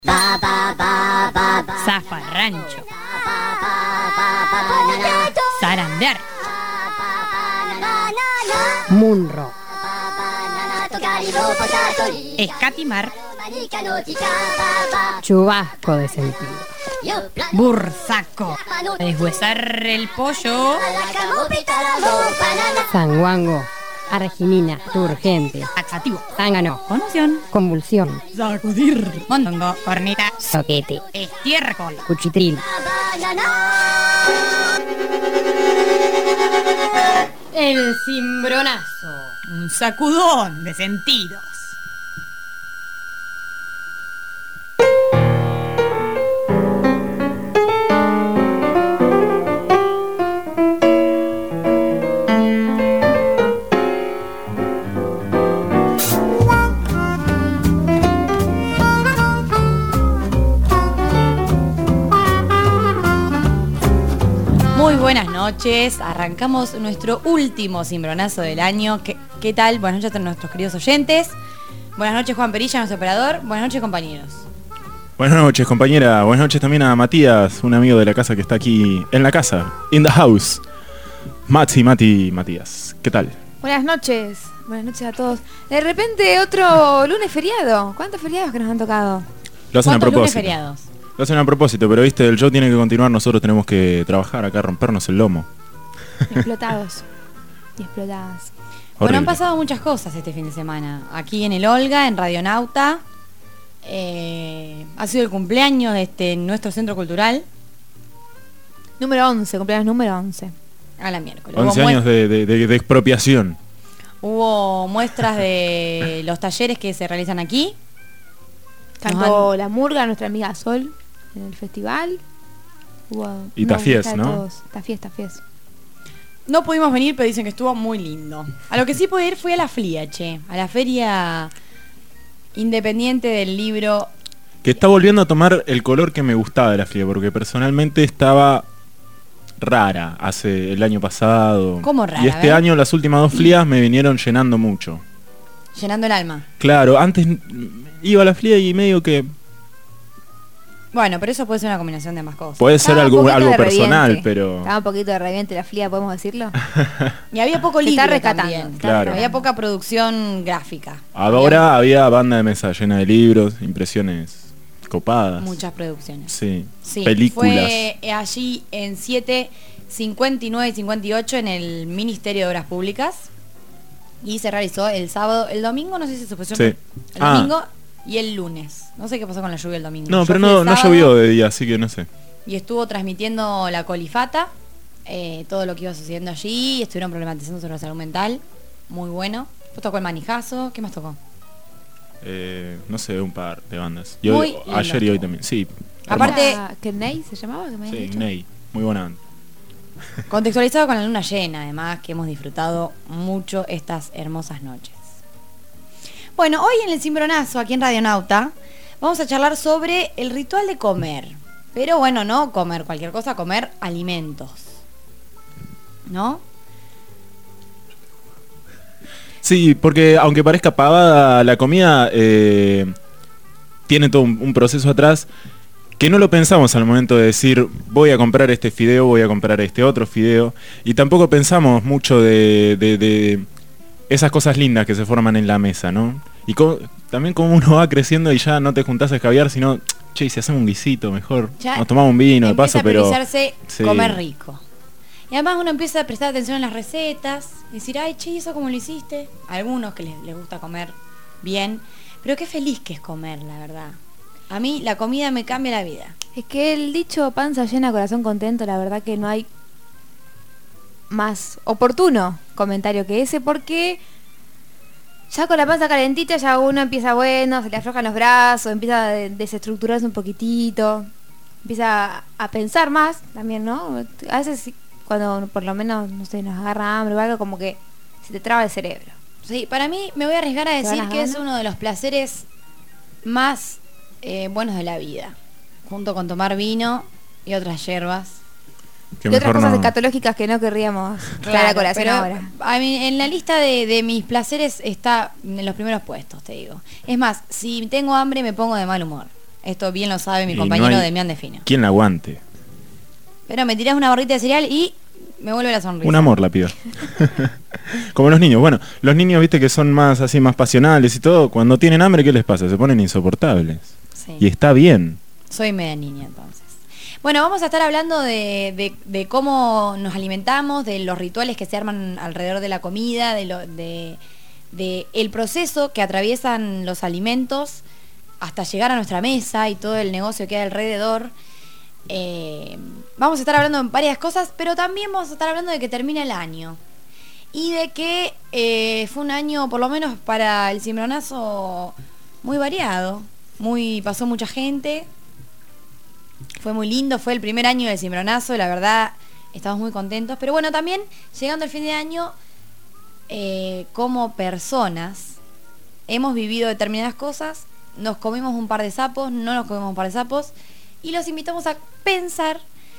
Zafarrancho, zarandear, Munro, escatimar, chubasco de sentido, bursaco, deshuesar el pollo, zanguango, arginina, turgente, laxativo, zángano, conmoción, convulsión, sacudir, mondongo, corneta, soquete, estiércol, cuchitril. El cimbronazo. un sacudón de sentidos. Muy buenas noches, arrancamos nuestro último cimbronazo del año. ¿Qué tal? Buenas noches a nuestros queridos oyentes. Buenas noches Juan Perilla, nuestro operador. Buenas noches compañeros. Buenas noches, compañera. Buenas noches también a Matías, un amigo de la casa que está aquí en la casa, in the house. Mati, Matías. ¿Qué tal? Buenas noches a todos. De repente otro lunes feriado. ¿Cuántos feriados que nos han tocado? Lo hacen a ¿Cuántos lunes propósito. feriados? Lo hacen a propósito, pero viste, el show tiene que continuar, nosotros tenemos que trabajar acá, rompernos el lomo. Explotados y explotadas. Bueno, han Horrible. pasado muchas cosas este fin de semana. Aquí en el Olga, en Radionauta. Ha sido el cumpleaños de nuestro centro cultural. Número 11, cumpleaños número 11. A la miércoles. 11 años de expropiación. Hubo muestras de los talleres que se realizan aquí. Cantó La Murga, nuestra amiga Sol, en el festival. Hubo Y una Tafiés, fiesta de ¿no? todos. Tafiés. No pudimos venir, pero dicen que estuvo muy lindo. A lo que sí pude ir fui a la FLIA, a la Feria Independiente del Libro. Que está volviendo a tomar el color que me gustaba de la FLIA, porque personalmente estaba rara hace el año pasado. ¿Cómo rara? Y este año las últimas dos FLIAs me vinieron llenando mucho. Llenando el alma. Claro, antes iba a la FLIA y medio que Bueno, pero eso puede ser una combinación de ambas cosas. puede ser Estaba un algo poquito de personal, reviente. pero... Estaba un poquito de reviente la flia, ¿podemos decirlo? Y había poco Se libro está rescatando. también. Claro. Había poca producción gráfica. Ahora había banda de mesa llena de libros, impresiones copadas. Muchas producciones. Sí, Sí, películas. fue allí en 7, 59 y 58 en el Ministerio de Obras Públicas. Y se realizó el sábado, el domingo, no sé si se puso Sí. el Ah. domingo y el lunes. No sé qué pasó con la lluvia el domingo. No, Yo pero fui el no sábado llovió de día, así que no sé. y estuvo transmitiendo la Colifata, todo lo que iba sucediendo allí. Estuvieron problematizando sobre la salud mental. Muy bueno. Después tocó el Manijazo. ¿Qué más tocó? No sé, un par de bandas. Muy lindo Ayer y hoy estuvo. también, sí. Aparte- ¿Que Ney se llamaba? ¿Que me habías Sí, dicho? Ney, muy buena banda. Contextualizado con la luna llena, además, que hemos disfrutado mucho estas hermosas noches. Bueno, hoy en el Cimbronazo, aquí en Radionauta, vamos a charlar sobre el ritual de comer. Pero bueno, no comer cualquier cosa, comer alimentos. ¿No? Sí, porque aunque parezca pavada, la comida tiene todo un proceso atrás que no lo pensamos al momento de decir voy a comprar este fideo, voy a comprar este otro fideo, y tampoco pensamos mucho de esas cosas lindas que se forman en la mesa, ¿no? Y también como uno va creciendo y ya no te juntás a escabiar, sino, che, si hacemos un guisito mejor, Ya nos tomamos un vino de paso, pero... empieza a priorizarse sí. comer rico. Y además uno empieza a prestar atención en las recetas, y decir, ay, che, ¿y eso cómo lo hiciste? A algunos que les gusta comer bien, pero qué feliz que es comer, la verdad. A mí la comida me cambia la vida. Es que el dicho panza llena, corazón contento, la verdad que no hay más oportuno comentario que ese, porque ya con la panza calentita ya uno empieza, bueno, se le aflojan los brazos, empieza a desestructurarse un poquitito, empieza a pensar más también, ¿no? A veces cuando por lo menos, no sé, nos agarra hambre o algo, como que se te traba el cerebro. Sí, para mí me voy a arriesgar a ¿Te dan decir las que es ganas? uno de los placeres más buenos de la vida, junto con tomar vino y otras hierbas. que Y otras mejor cosas no- escatológicas que no querríamos traer a colación pero ahora. a mí, en la lista de mis placeres está en los primeros puestos, te digo. Es más, si tengo hambre me pongo de mal humor. Esto bien lo sabe mi Y compañero no hay Demián Defina. ¿Quién la aguante? Pero me tirás una barrita de cereal y me vuelve la sonrisa. Un amor la piba. Como los niños. Bueno, los niños, viste que son más así, más pasionales y todo. Cuando tienen hambre, ¿qué les pasa? Se ponen insoportables. Sí. Y está bien. Soy media niña entonces. Bueno, vamos a estar hablando de cómo nos alimentamos, de los rituales que se arman alrededor de la comida, de el proceso que atraviesan los alimentos hasta llegar a nuestra mesa y todo el negocio que hay alrededor. Vamos a estar hablando de varias cosas, pero también vamos a estar hablando de que termina el año y de que fue un año, por lo menos para el Cimbronazo, muy variado. Pasó mucha gente, fue muy lindo, fue el primer año del Cimbronazo, la verdad estamos muy contentos, pero bueno, también llegando al fin de año, como personas hemos vivido determinadas cosas, nos comimos un par de sapos, no nos comimos un par de sapos, y los invitamos a pensar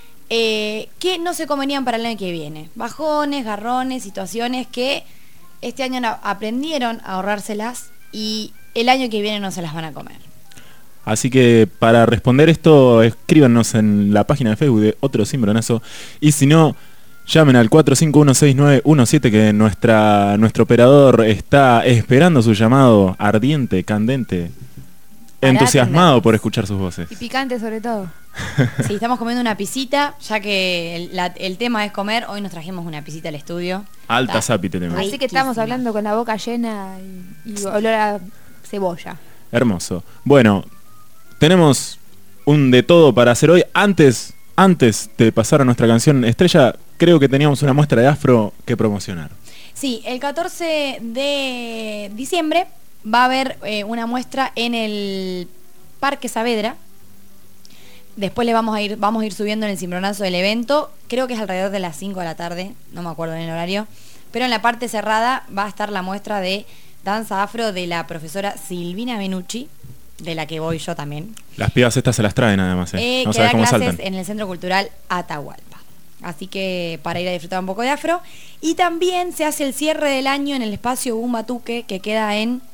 qué no se comerían para el año que viene. Bajones, garrones, situaciones que este año aprendieron a ahorrárselas y el año que viene no se las van a comer. Así que para responder esto, escríbanos en la página de Facebook de Otro Cimbronazo. Y si no, llamen al 4516917 que nuestro operador está esperando su llamado ardiente, candente, entusiasmado por escuchar sus voces. Y picante sobre todo. Sí, estamos comiendo una pisita, ya que el tema es comer. Hoy nos trajimos una pisita al estudio. Alta zapi tenemos. Así que estamos hablando con la boca llena y olor a cebolla. Hermoso. Bueno, tenemos un de todo para hacer hoy. Antes de pasar a nuestra canción estrella, creo que teníamos una muestra de afro que promocionar. Sí, el 14 de diciembre va a haber una muestra en el Parque Saavedra. Después vamos a ir subiendo en el cimbronazo del evento. Creo que es alrededor de las 5 de la tarde, no me acuerdo en el horario. Pero en la parte cerrada va a estar la muestra de danza afro de la profesora Silvina Menucci, de la que voy yo también. Las pibas estas se las traen además, no que sabes da cómo clases saltan. en el Centro Cultural Atahualpa. Así que para ir a disfrutar un poco de afro. Y también se hace el cierre del año en el espacio Bumbatuque, que queda en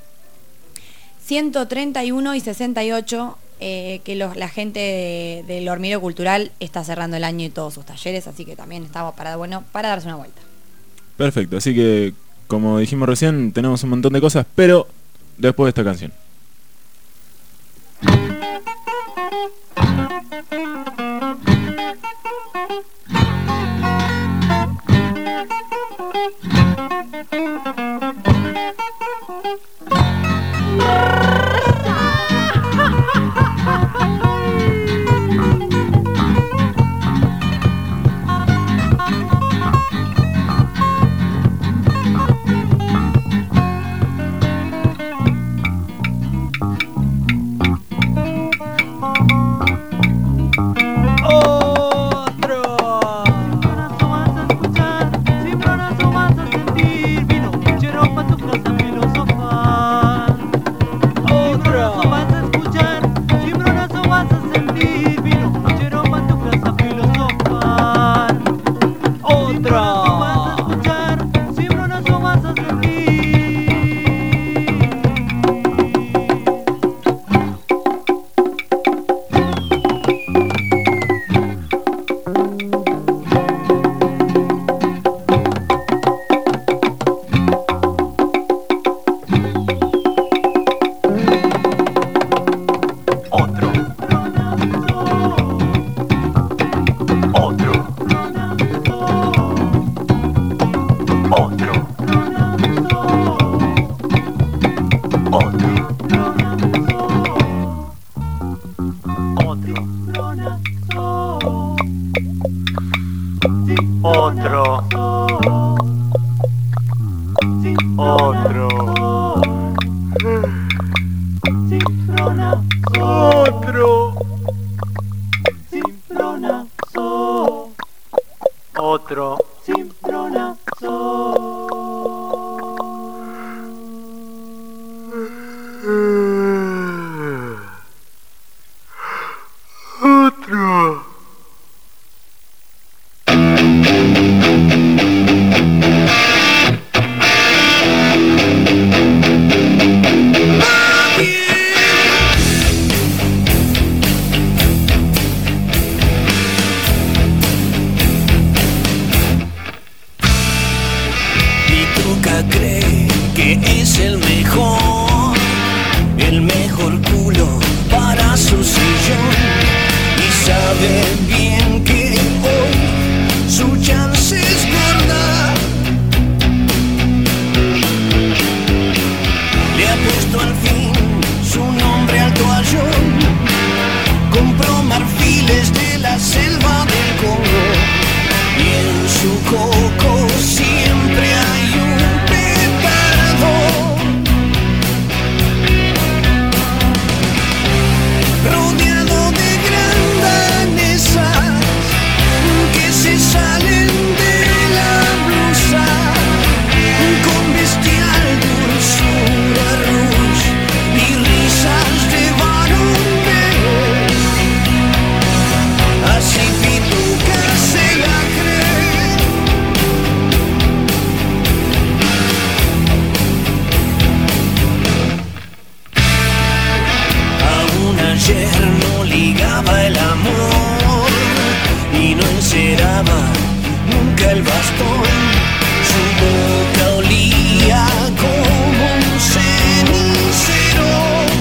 131 y 68, que la gente del Hormiguero Cultural está cerrando el año y todos sus talleres, así que también estaba para darse una vuelta. Perfecto, así que como dijimos recién, tenemos un montón de cosas, pero después de esta canción. sabe bien que hoy su chance es gorda. Le ha puesto al fin su nombre al toallón, compró marfiles de la selva del Congo y en su coco siempre hay un petardo. Rodeado de grandanesas que se salen de la blusa con bestial dulzura, luz y risas de varón. Así Pituca se la cree. Aún ayer no ligaba el amor y no enceraba nunca el bastón. Su boca olía como un cenicero.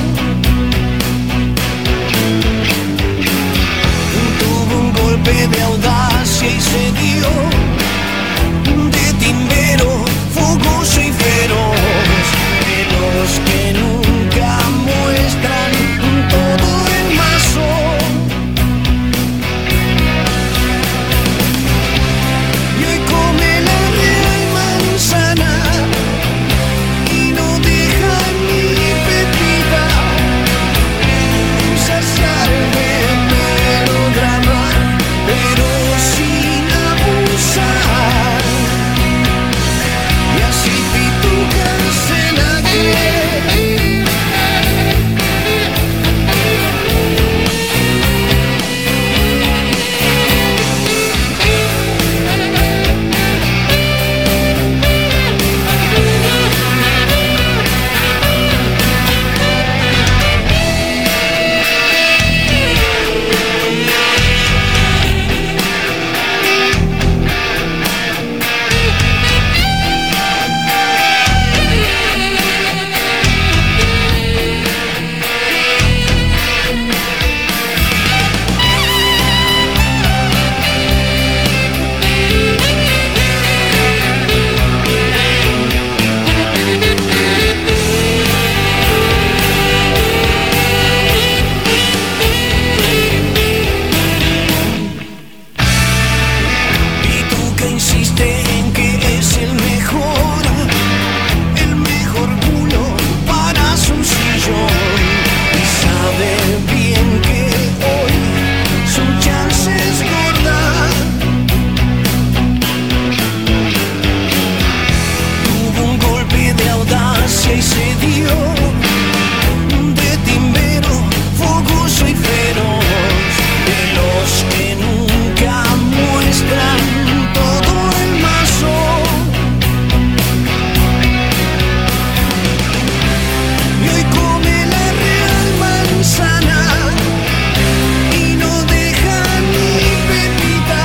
Tuvo un golpe de audacia y se dio de timbero, fogoso y feroz, de los que nunca muestran todo el mazo. Y hoy come la real manzana y no deja ni pepita. Saciar de melodrama, pero sin abusar. Y así Pituca se la cree. Pituca insiste en que es el mejor culo para su sillón y sabe bien que hoy su chance es gorda. Tuvo un golpe de audacia y se dio de timbero, fogoso y feroz, de los que nunca muestran todo el mazo. Y hoy come la real manzana y no deja ni pepita.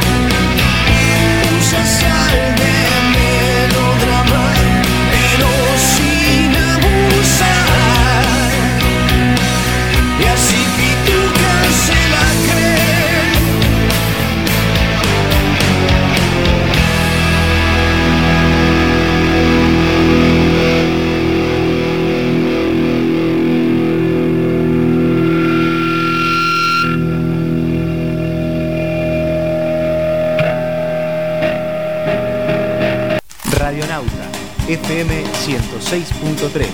Usa sal de melodrama, pero sin abusar. Y así Pituca se la cree. Radionauta, FM 106.3.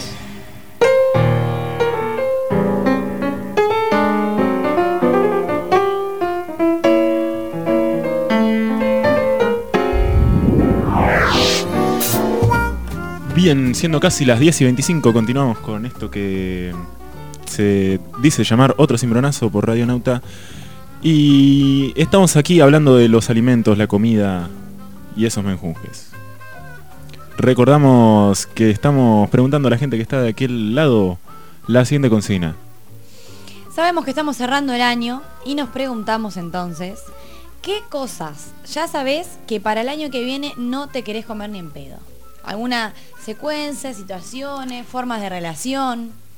Bien, siendo casi las 10:25, continuamos con esto que se dice llamar Otro Cimbronazo por Radionauta. Y estamos aquí hablando de los alimentos, la comida y esos menjunjes. Recordamos que estamos preguntando a la gente que está de aquel lado la siguiente consigna. Sabemos que estamos cerrando el año y nos preguntamos entonces, ¿qué cosas ya sabés que para el año que viene no te querés comer ni en pedo? ¿Alguna secuencia, situaciones, formas de relación?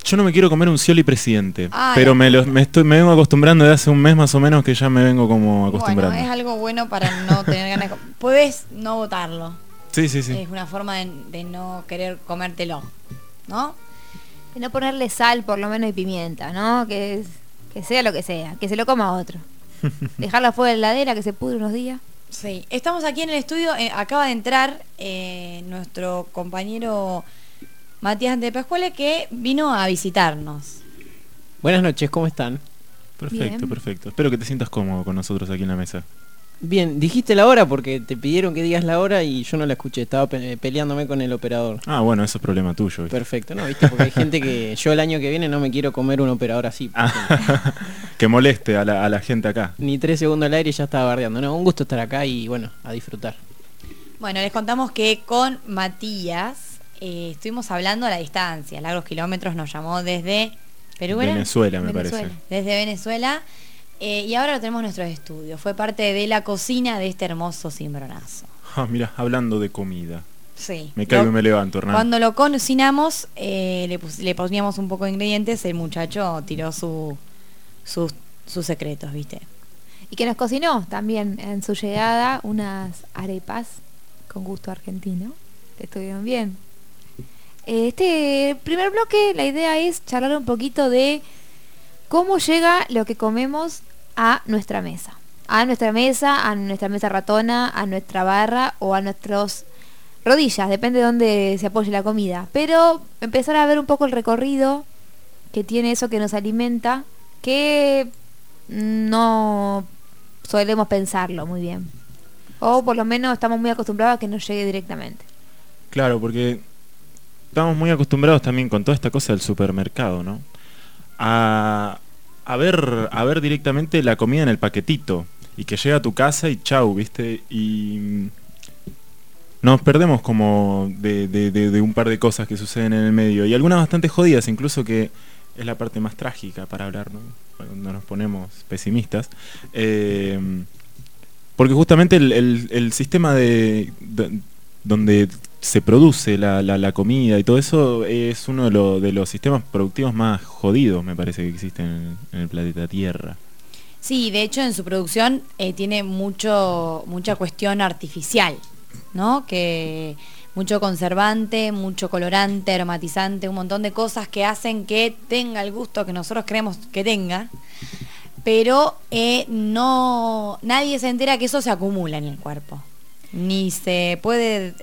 Yo no me quiero comer un Scioli presidente, Ah, pero la me vengo acostumbrando de hace un mes más o menos que ya me vengo como acostumbrando. Bueno, es algo bueno para no tener ganas de Puedes no votarlo. Sí. Es una forma de no querer comértelo, ¿no? De no ponerle sal por lo menos y pimienta, ¿no? Que sea lo que sea, que se lo coma otro. Dejarla fuera de la heladera, que se pudre unos días. Sí, estamos aquí en el estudio, acaba de entrar nuestro compañero Matías de Pascuale, que vino a visitarnos. Buenas noches, ¿cómo están? Perfecto, Bien. perfecto. Espero que te sientas cómodo con nosotros aquí en la mesa. Bien, dijiste la hora porque te pidieron que digas la hora y yo no la escuché, estaba peleándome con el operador. Ah, bueno, eso es problema tuyo. ¿viste? Perfecto, ¿no? ¿Viste? Porque hay gente que yo el año que viene no me quiero comer un operador así. por ejemplo. Que moleste a la gente acá. Ni 3 segundos al aire y ya estaba bardeando. No, un gusto estar acá y bueno, a disfrutar. Bueno, les contamos que con Matías estuvimos hablando a la distancia, largos kilómetros, nos llamó desde Perú, ¿era? Venezuela, me parece. Desde Venezuela. Y ahora lo tenemos en nuestros estudios. Fue parte de la cocina de este hermoso cimbronazo. Ah, mira, hablando de comida. Sí. Me caigo y me levanto, Hernán. Cuando lo cocinamos, le poníamos un poco de ingredientes, el muchacho tiró sus secretos, ¿viste? Y que nos cocinó también en su llegada unas arepas con gusto argentino, que estuvieron bien. Este primer bloque, la idea es charlar un poquito de cómo llega lo que comemos a nuestra mesa. A nuestra mesa ratona, a nuestra barra o a nuestras rodillas, depende de dónde se apoye la comida. Pero empezar a ver un poco el recorrido que tiene eso que nos alimenta, que no solemos pensarlo muy bien. O por lo menos estamos muy acostumbrados a que nos llegue directamente. Claro, porque estamos muy acostumbrados también con toda esta cosa del supermercado, ¿no? A ver directamente la comida en el paquetito y que llega a tu casa y chau, ¿viste? Y nos perdemos como de un par de cosas que suceden en el medio y algunas bastante jodidas, incluso, que es la parte más trágica para hablar, ¿no? Cuando nos ponemos pesimistas, porque justamente el sistema donde se produce la comida y todo eso es uno de los sistemas productivos más jodidos, me parece, que existen en el planeta Tierra. Sí, de hecho en su producción tiene mucha cuestión artificial, ¿no? Que mucho conservante, mucho colorante, aromatizante, un montón de cosas que hacen que tenga el gusto que nosotros creemos que tenga, pero nadie se entera que eso se acumula en el cuerpo. Ni se puede,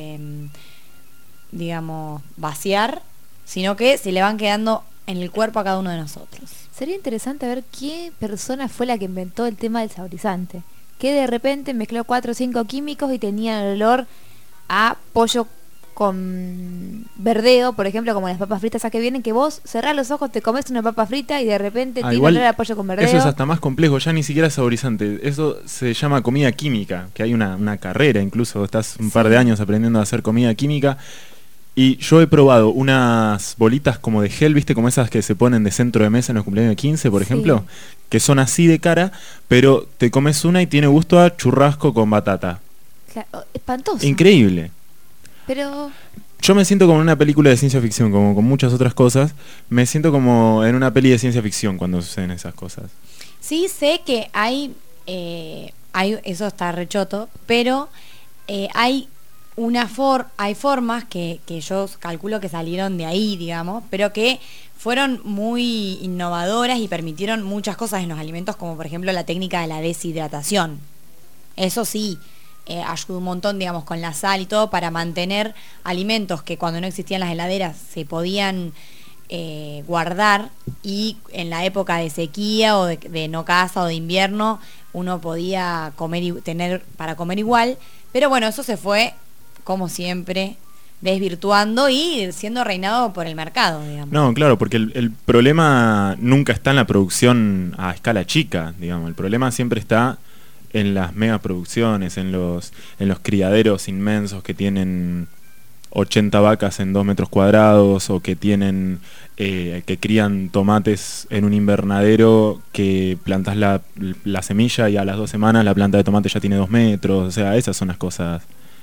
digamos, vaciar, sino que se le van quedando en el cuerpo a cada uno de nosotros. Sería interesante ver qué persona fue la que inventó el tema del saborizante. Que de repente mezcló 4 o 5 químicos y tenía el olor a pollo con verdeo, por ejemplo, como las papas fritas esas que vienen, que vos cerrás los ojos, te comes una papa frita y de repente tiene igual, olor a pollo con verdeo. eso es hasta más complejo, ya ni siquiera es saborizante. Eso se llama comida química, que hay una carrera, incluso estás un par de años aprendiendo a hacer comida química. Y yo he probado unas bolitas como de gel, ¿viste? Como esas que se ponen de centro de mesa en los cumpleaños de 15, por ejemplo, que son así de cara, pero te comes una y tiene gusto a churrasco con batata. Claro, espantoso. Increíble. Pero Yo me siento como en una película de ciencia ficción, como con muchas otras cosas. Me siento como en una peli de ciencia ficción cuando suceden esas cosas. Sí, sé que hay eso está rechoto, pero hay hay formas que yo calculo que salieron de ahí, digamos, pero que fueron muy innovadoras y permitieron muchas cosas en los alimentos, como por ejemplo la técnica de la deshidratación. Eso sí, ayuda un montón, digamos, con la sal y todo, para mantener alimentos que cuando no existían las heladeras se podían guardar, y en la época de sequía o de no caza o de invierno uno podía tener para comer igual. Pero bueno, eso se fue, como siempre, desvirtuando y siendo reinado por el mercado, digamos. No, claro, porque el problema nunca está en la producción a escala chica, digamos. El problema siempre está en las megaproducciones, en los criaderos inmensos que tienen 80 vacas en 2 metros cuadrados, o que tienen que crían tomates en un invernadero, que plantas la semilla y a las 2 semanas la planta de tomate ya tiene 2 metros. O sea, esas son las cosas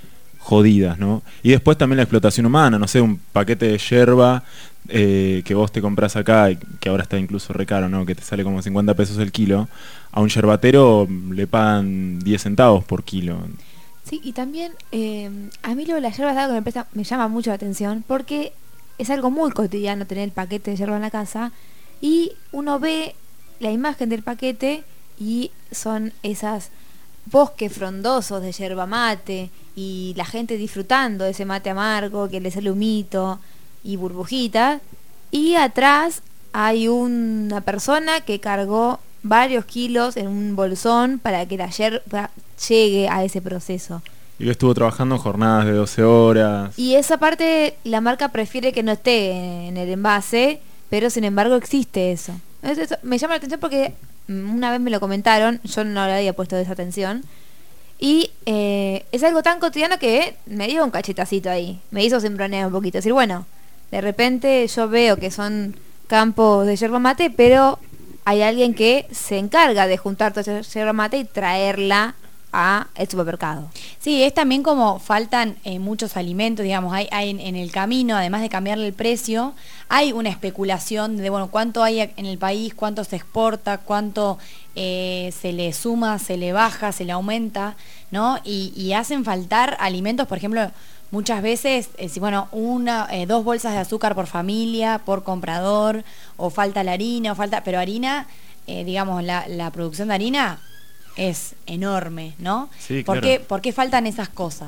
jodidas, ¿no? Y después también la explotación humana, no sé, un paquete de yerba que vos te compras acá, que ahora está incluso re caro, ¿no? Que te sale como 50 pesos el kilo, a un yerbatero le pagan 10 centavos por kilo. Sí, y también a mí lo de la yerba es algo que me llama mucho la atención porque es algo muy cotidiano tener el paquete de yerba en la casa y uno ve la imagen del paquete y son esas bosques frondosos de yerba mate y la gente disfrutando de ese mate amargo que le sale humito y burbujitas y atrás hay una persona que cargó varios kilos en un bolsón para que la yerba llegue a ese proceso. Y que estuvo trabajando jornadas de 12 horas. Y esa parte la marca prefiere que no esté en el envase, pero sin embargo existe eso. Eso me llama la atención porque una vez me lo comentaron, yo no le había puesto esa atención. Y es algo tan cotidiano que me dio un cachetacito ahí. Me hizo cimbronear un poquito. Decir, bueno, de repente yo veo que son campos de yerba mate, pero hay alguien que se encarga de juntar toda esa yerba mate y traerla a el supermercado. Sí, es también como faltan muchos alimentos, digamos, hay en el camino, además de cambiarle el precio, hay una especulación de, bueno, cuánto hay en el país, cuánto se exporta, cuánto se le suma, se le baja, se le aumenta, ¿no? Y hacen faltar alimentos, por ejemplo, muchas veces, bueno, 2 bolsas de azúcar por familia, por comprador, o falta la harina, pero harina, digamos, la producción de harina es enorme, ¿no? Sí, ¿Por claro. ¿Por qué faltan esas cosas?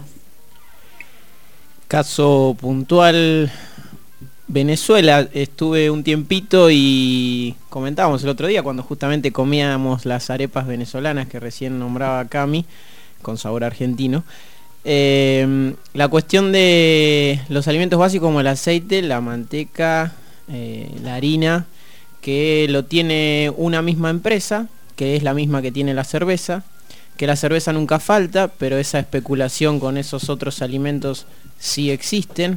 Caso puntual, Venezuela, estuve un tiempito y comentábamos el otro día cuando justamente comíamos las arepas venezolanas que recién nombraba Cami, con sabor argentino. La cuestión de los alimentos básicos como el aceite, la manteca, la harina, que lo tiene una misma empresa, que es la misma que tiene la cerveza, que la cerveza nunca falta, pero esa especulación con esos otros alimentos sí existen.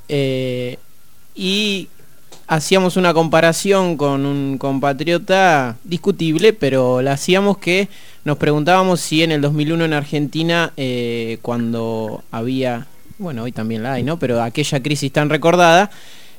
Y hacíamos una comparación con un compatriota discutible, pero la hacíamos que nos preguntábamos si en el 2001 en Argentina, cuando había, bueno, hoy también la hay, ¿no? Pero aquella crisis tan recordada,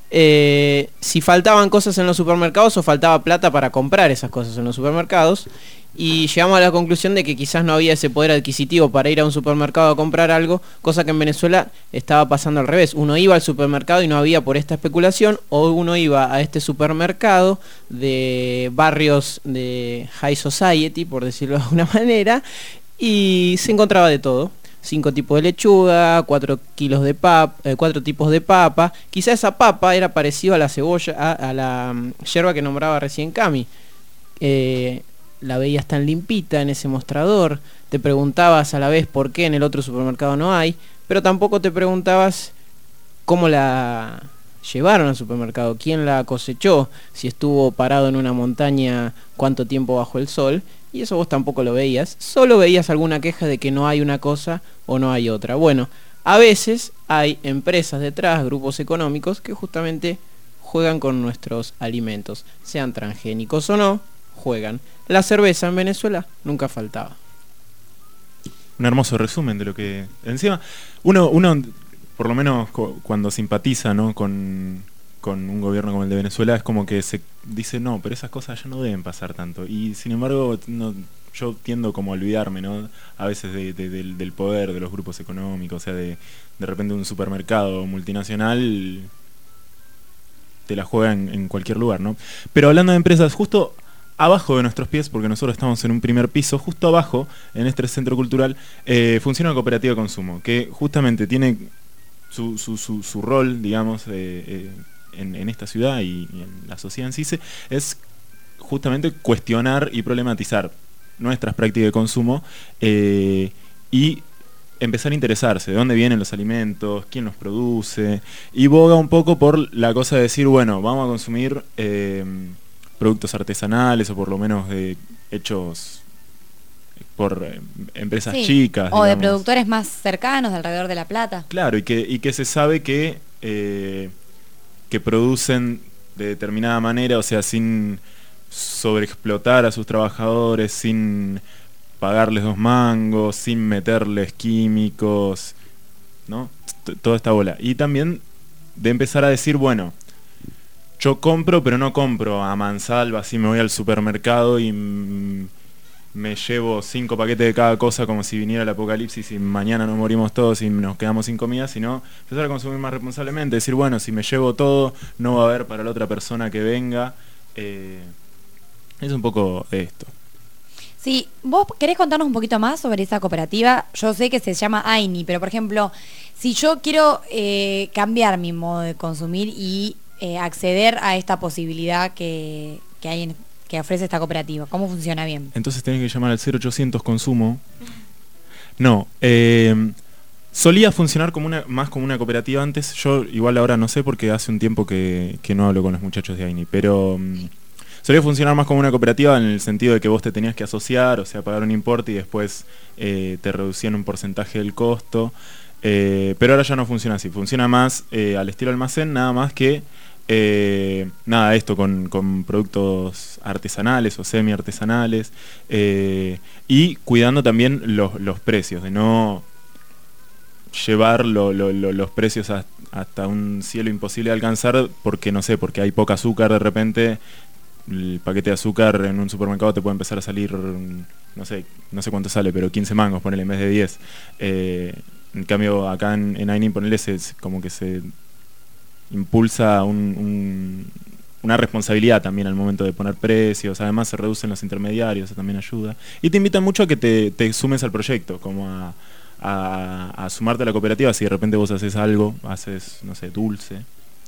si faltaban cosas en los supermercados o faltaba plata para comprar esas cosas en los supermercados, y llegamos a la conclusión de que quizás no había ese poder adquisitivo para ir a un supermercado a comprar algo, cosa que en Venezuela estaba pasando al revés. Uno iba al supermercado y no había por esta especulación, o uno iba a este supermercado de barrios de high society, por decirlo de alguna manera, y se encontraba de todo. 5 tipos de lechuga, 4 kilos de 4 tipos de papa. Quizá esa papa era parecido a la cebolla, a la yerba que nombraba recién Cami. La veías tan limpita en ese mostrador. Te preguntabas a la vez por qué en el otro supermercado no hay, pero tampoco te preguntabas cómo la llevaron al supermercado, quién la cosechó, si estuvo parado en una montaña cuánto tiempo bajo el sol. Y eso vos tampoco lo veías, solo veías alguna queja de que no hay una cosa o no hay otra. Bueno, a veces hay empresas detrás, grupos económicos, que justamente juegan con nuestros alimentos, sean transgénicos o no, juegan. La cerveza en Venezuela nunca faltaba. Un hermoso resumen de lo que... Encima, uno por lo menos cuando simpatiza, ¿no?, con un gobierno como el de Venezuela, es como que se dice, no, pero esas cosas ya no deben pasar tanto. Y sin embargo, yo tiendo como a olvidarme, ¿no?, a veces del poder de los grupos económicos. O sea, de repente un supermercado multinacional te la juega en cualquier lugar, ¿no? Pero hablando de empresas, justo abajo de nuestros pies, porque nosotros estamos en un primer piso, justo abajo, en este centro cultural, funciona una cooperativa de consumo, que justamente tiene su rol, digamos, en esta ciudad y en la sociedad en sí, es justamente cuestionar y problematizar nuestras prácticas de consumo y empezar a interesarse de dónde vienen los alimentos, quién los produce, y boga un poco por la cosa de decir, bueno, vamos a consumir productos artesanales o por lo menos hechos por empresas chicas. O de digamos, productores más cercanos, de alrededor de La Plata. Claro, y que se sabe que producen de determinada manera, o sea, sin sobreexplotar a sus trabajadores, sin pagarles 2 mangos, sin meterles químicos, ¿no? Toda esta bola. Y también de empezar a decir, bueno, yo compro, pero no compro a mansalva, así me voy al supermercado y me llevo 5 paquetes de cada cosa como si viniera el apocalipsis y mañana nos morimos todos y nos quedamos sin comida, sino empezar a consumir más responsablemente, decir, bueno, si me llevo todo, no va a haber para la otra persona que venga. Es un poco esto. Sí, ¿vos querés contarnos un poquito más sobre esa cooperativa? Yo sé que se llama AINI, pero por ejemplo, si yo quiero cambiar mi modo de consumir y acceder a esta posibilidad que hay que ofrece esta cooperativa, ¿cómo funciona bien? Entonces tenés que llamar al 0800 consumo. No, solía funcionar más como una cooperativa antes. Yo igual ahora no sé porque hace un tiempo que no hablo con los muchachos de AINI, pero solía funcionar más como una cooperativa en el sentido de que vos te tenías que asociar, o sea, pagar un importe y después te reducían un porcentaje del costo. Pero ahora ya no funciona así, funciona más al estilo almacén, nada más que esto con productos artesanales o semi artesanales, y cuidando también los precios, de no llevar los precios hasta un cielo imposible de alcanzar porque no sé, porque hay poca azúcar de repente. El paquete de azúcar en un supermercado te puede empezar a salir, no sé cuánto sale, pero 15 mangos, ponele, en vez de 10. En cambio, acá en AINI, ponele, como que se impulsa una responsabilidad también al momento de poner precios. Además, se reducen los intermediarios, eso también ayuda. Y te invitan mucho a que te sumes al proyecto, como a sumarte a la cooperativa. Si de repente vos haces algo, haces, no sé, dulce.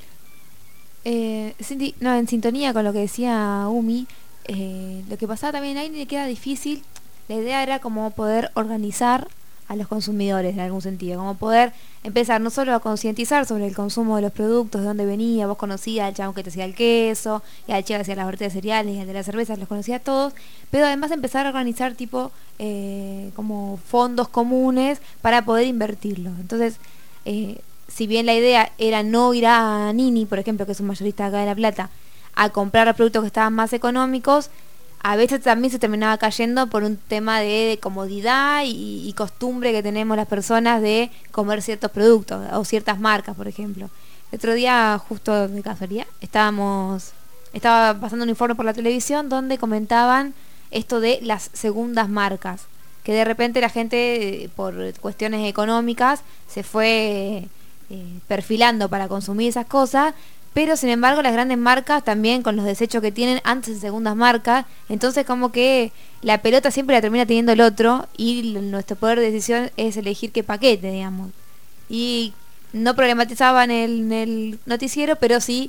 Cindy, no, en sintonía con lo que decía Umi, lo que pasaba también ahí le queda difícil. La idea era como poder organizar a los consumidores en algún sentido, como poder empezar no solo a concientizar sobre el consumo de los productos, de dónde venía. Vos conocías al chabón que te hacía el queso, y al chico que hacía las barritas de cereales, y al de las cervezas, los conocía a todos, pero además empezar a organizar tipo como fondos comunes para poder invertirlo. Entonces, si bien la idea era no ir a Nini, por ejemplo, que es un mayorista acá de La Plata, a comprar productos que estaban más económicos, a veces también se terminaba cayendo por un tema de comodidad y costumbre que tenemos las personas de comer ciertos productos o ciertas marcas, por ejemplo. El otro día, justo de casualidad, estaba pasando un informe por la televisión donde comentaban esto de las segundas marcas, que de repente la gente, por cuestiones económicas, se fue perfilando para consumir esas cosas, pero sin embargo las grandes marcas también, con los desechos que tienen, antes de segundas marcas, entonces como que la pelota siempre la termina teniendo el otro y nuestro poder de decisión es elegir qué paquete, digamos. Y no problematizaban en el noticiero, pero sí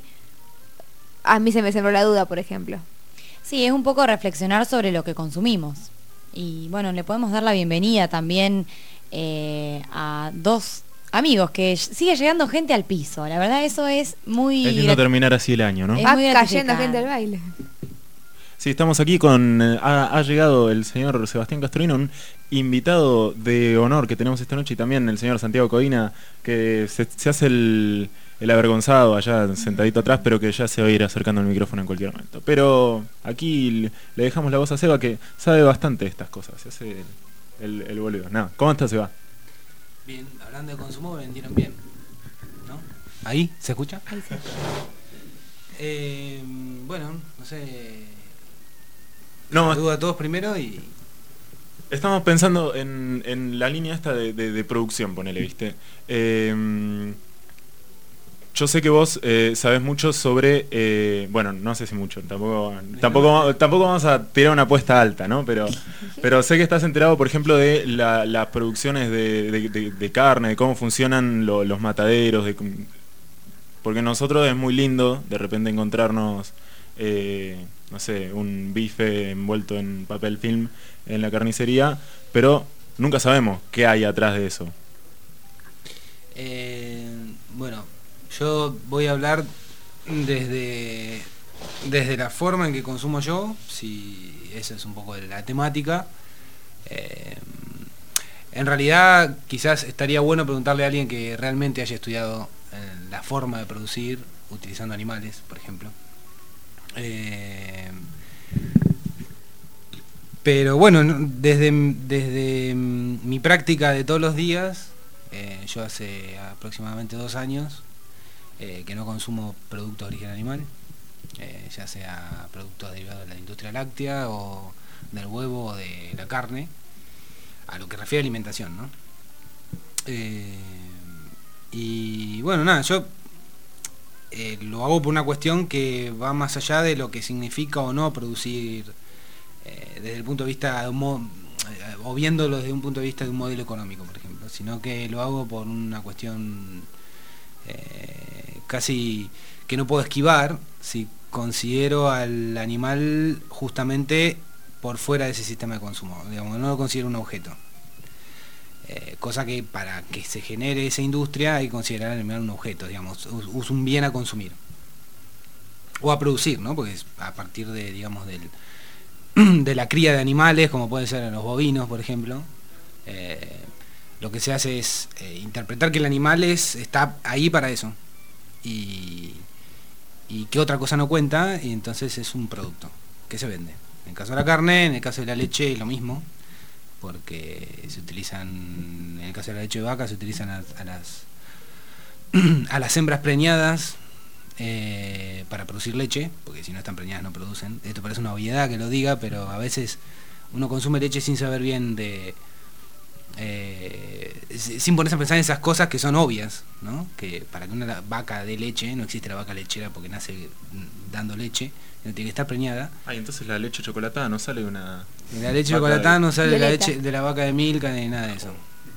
a mí se me sembró la duda, por ejemplo. Sí, es un poco reflexionar sobre lo que consumimos. Y bueno, le podemos dar la bienvenida también a dos amigos, que sigue llegando gente al piso. La verdad, eso es muy... Es lindo terminar así el año, ¿no? Va cayendo gente al baile. Sí, estamos aquí con... ha llegado el señor Sebastián Castorino, un invitado de honor que tenemos esta noche, y también el señor Santiago Codina, que se hace el avergonzado allá sentadito atrás, pero que ya se va a ir acercando al micrófono en cualquier momento. Pero aquí le dejamos la voz a Seba, que sabe bastante de estas cosas. Se hace el boludo. Nada, ¿cómo estás, Seba? Bien, hablando de consumo, me vendieron bien, ¿no? ¿Ahí? ¿Se escucha? Ahí sí. Bueno, no sé. No, Saludo a todos primero y... Estamos pensando en la línea esta de producción, ponele, ¿viste? Yo sé que vos sabés mucho sobre... bueno, no sé si mucho, tampoco vamos a tirar una apuesta alta, ¿no? Pero sé que estás enterado, por ejemplo, de las producciones de carne, de cómo funcionan los mataderos, porque nosotros es muy lindo de repente encontrarnos, no sé, un bife envuelto en papel film en la carnicería, pero nunca sabemos qué hay atrás de eso. Bueno, yo voy a hablar desde la forma en que consumo yo, si esa es un poco de la temática. En realidad quizás estaría bueno preguntarle a alguien que realmente haya estudiado la forma de producir utilizando animales, por ejemplo. Pero bueno, desde mi práctica de todos los días, Yo hace aproximadamente 2 años que no consumo productos de origen animal, ya sea productos derivados de la industria láctea o del huevo o de la carne, a lo que refiere a alimentación, ¿no? Y bueno, nada, yo lo hago por una cuestión que va más allá de lo que significa o no producir desde el punto de vista de un modo, o viéndolo desde un punto de vista de un modelo económico, por ejemplo, sino que lo hago por una cuestión casi que no puedo esquivar si considero al animal justamente por fuera de ese sistema de consumo, digamos, no lo considero un objeto. Cosa que para que se genere esa industria hay que considerar al animal un objeto, digamos, es un bien a consumir o a producir, ¿no? Porque es a partir de, digamos, de la cría de animales, como pueden ser los bovinos, por ejemplo, lo que se hace es interpretar que el animal está ahí para eso y que otra cosa no cuenta, y entonces es un producto que se vende. En el caso de la carne, en el caso de la leche es lo mismo, porque se utilizan, en el caso de la leche de vaca, se utilizan a las hembras preñadas para producir leche, porque si no están preñadas no producen. Esto parece una obviedad que lo diga, pero a veces uno consume leche sin saber bien sin ponerse a pensar en esas cosas que son obvias, ¿no? Que para que una vaca dé leche, no existe la vaca lechera porque nace dando leche, no tiene que estar preñada. Ah, y entonces la leche chocolatada no sale de una... De la leche chocolatada no sale la leche de la vaca de Milka ni nada de eso.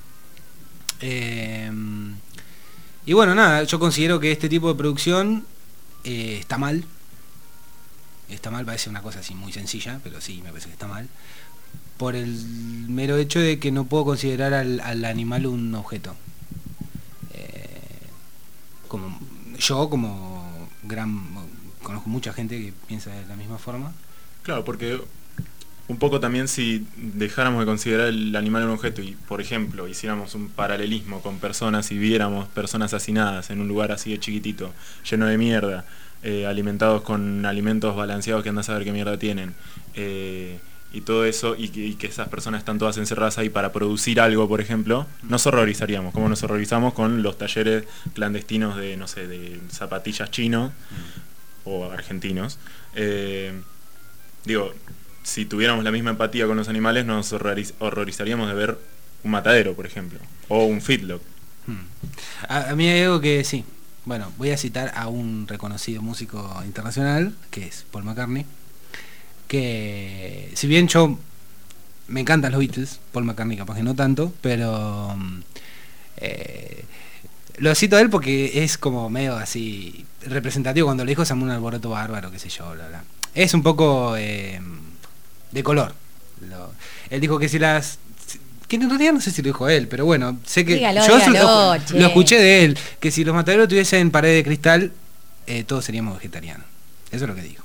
Y bueno, nada, yo considero que este tipo de producción está mal. Está mal, parece una cosa así muy sencilla, pero sí, me parece que está mal. Por el mero hecho de que no puedo considerar al animal un objeto. Conozco mucha gente que piensa de la misma forma. Claro, porque un poco también si dejáramos de considerar el animal un objeto y, por ejemplo, hiciéramos un paralelismo con personas y viéramos personas hacinadas en un lugar así de chiquitito, lleno de mierda, alimentados con alimentos balanceados que andás a ver qué mierda tienen, y todo eso, y que esas personas están todas encerradas ahí para producir algo, por ejemplo, nos horrorizaríamos, como nos horrorizamos con los talleres clandestinos de, no sé, de zapatillas chinos o argentinos. Digo, si tuviéramos la misma empatía con los animales, nos horrorizaríamos de ver un matadero, por ejemplo, o un feedlot. A mí hay algo que sí. Bueno, voy a citar a un reconocido músico internacional, que es Paul McCartney, que si bien yo me encantan los Beatles, Paul McCartney capaz que no tanto, pero lo cito a él porque es como medio así representativo. Cuando le dijo se armó un alboroto bárbaro, qué sé yo, bla bla. Es un poco de color. Él dijo que que en realidad no sé si lo dijo él, pero bueno, sé que dígalo, yo dígalo, lo escuché de él, que si los mataderos tuviesen pared de cristal, todos seríamos vegetarianos. Eso es lo que dijo.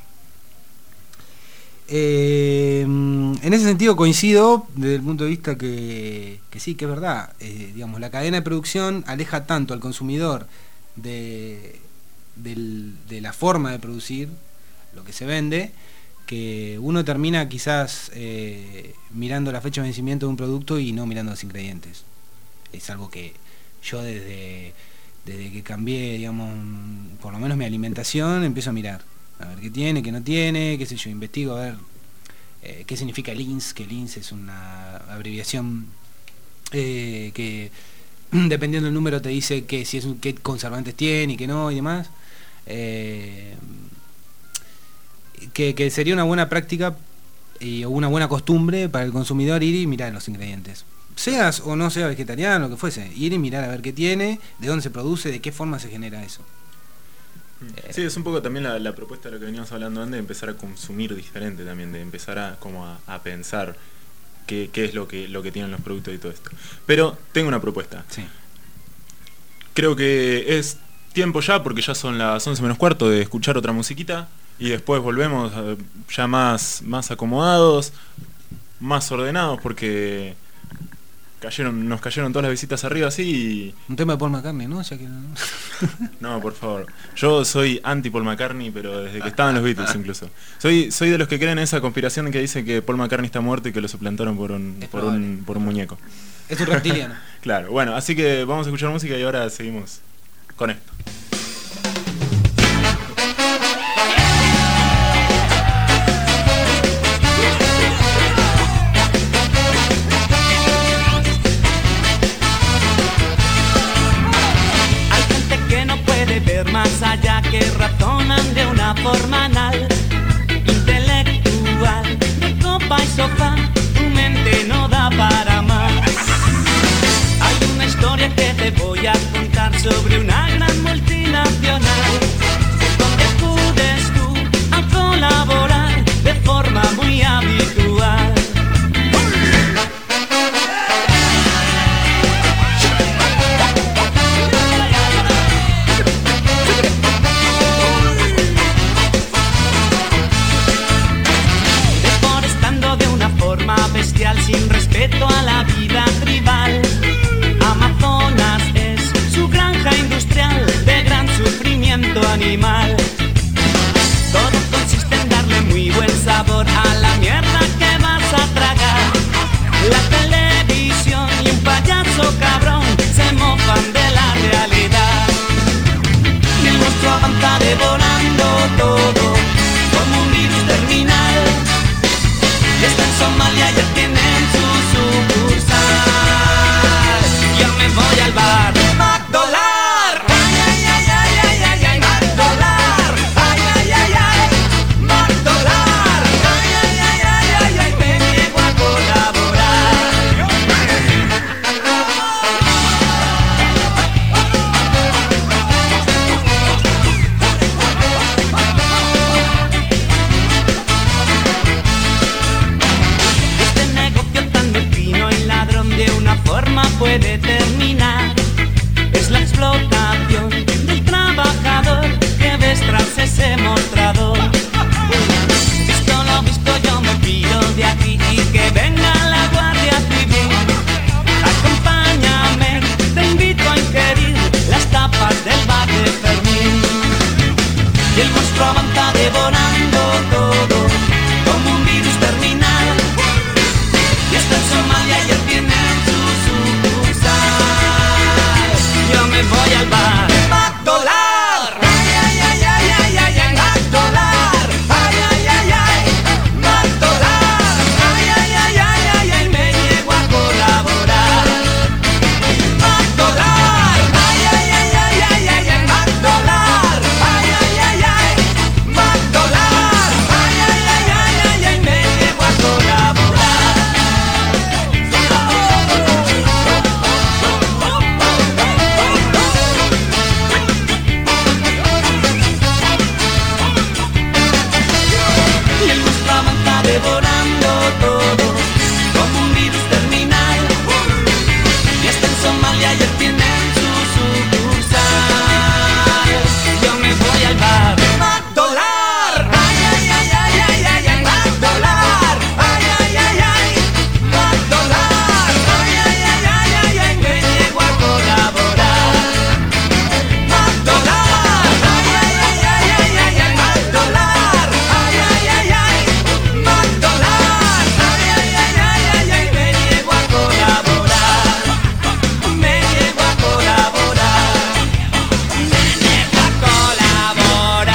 En ese sentido coincido desde el punto de vista que sí, que es verdad. Digamos, la cadena de producción aleja tanto al consumidor de la forma de producir lo que se vende, que uno termina quizás mirando la fecha de vencimiento de un producto y no mirando los ingredientes. Es algo que yo desde que cambié, digamos, por lo menos mi alimentación, empiezo a mirar, a ver qué tiene, qué no tiene, qué sé yo, investigo a ver qué significa LINS, que LINS es una abreviación que dependiendo del número te dice que si qué conservantes tiene y qué no y demás. Que sería una buena práctica y una buena costumbre para el consumidor ir y mirar los ingredientes. Seas o no seas vegetariano, lo que fuese, ir y mirar a ver qué tiene, de dónde se produce, de qué forma se genera eso. Sí, es un poco también la propuesta de lo que veníamos hablando antes, de empezar a consumir diferente también, de empezar a pensar qué es lo que tienen los productos y todo esto. Pero tengo una propuesta. Sí. Creo que es tiempo ya, porque ya son las 11 menos cuarto, de escuchar otra musiquita y después volvemos ya más acomodados, más ordenados, porque nos cayeron todas las visitas arriba así y... Un tema de Paul McCartney, ¿no? Ya que... No, por favor. Yo soy anti Paul McCartney, pero desde que estaban los Beatles incluso. Soy de los que creen en esa conspiración que dice que Paul McCartney está muerto y que lo suplantaron por un muñeco. Es un reptiliano. Claro, bueno, así que vamos a escuchar música y ahora seguimos con esto. Más allá que razonan de una forma anal, intelectual, de copa y sofá, tu mente no da para más. Hay una historia que te voy a contar sobre una gran multinacional, donde acudes tú a colaborar de forma muy habitual. Bestial sin respeto a la vida tribal. Amazonas es su granja industrial de gran sufrimiento animal. Todo consiste en darle muy buen sabor a la mierda que vas a tragar. La televisión y un payaso cabrón se mofan de la realidad. Y el monstruo avanza devorando todo como un virus terminal. Está en Somalia, ya tienen su sucursal. Yo me voy al bar McDolar. Ay, ay, ay, ay, ay, ay, ay, McDolar. Ay, ay, ay, ay, McDolar. Ay, ay, ay, ay, ay, ay, me niego a colaborar. De una forma puede terminar. Es la explotación del trabajador que ves tras ese mostrador. Visto lo visto, yo me pido de aquí y que venga la Guardia Civil. Acompáñame, te invito a ingerir las tapas del bar de Fermín. Y el monstruo avanza devorando todo como un virus terminal. Y está en Somalia y él tiene su sucursal. Yo me voy al bar McDolar. Ay, ay, ay, ay, ay, ay, ay, McDolar. Ay, ay, ay, ay, McDolar. Ay, ay, ay, ay, ay, ay, me niego a colaborar. McDolar. Ay, ay, ay, ay, ay, ay, ay, McDolar. Ay, ay, ay, ay, McDolar. Ay, ay, ay, ay, ay, ay, me niego a colaborar. Y el monstruo avanza devorando todo como un virus terminal. Y está en Somalia y él tiene su sucursal. Yo me voy al bar McDolar. Ay, ay, ay, ay, ay, ay, ay, McDolar. Ay, ay, ay, ay, McDolar. Ay, ay, ay, ay, ay, ay, me niego a colaborar. McDolar. Ay, ay, ay, ay, ay, ay, ay, McDolar. Ay, ay, ay, ay, McDolar. Ay, ay, ay, ay, ay, ay, me niego a colaborar. Me niego a colaborar. Me niego a colaborar.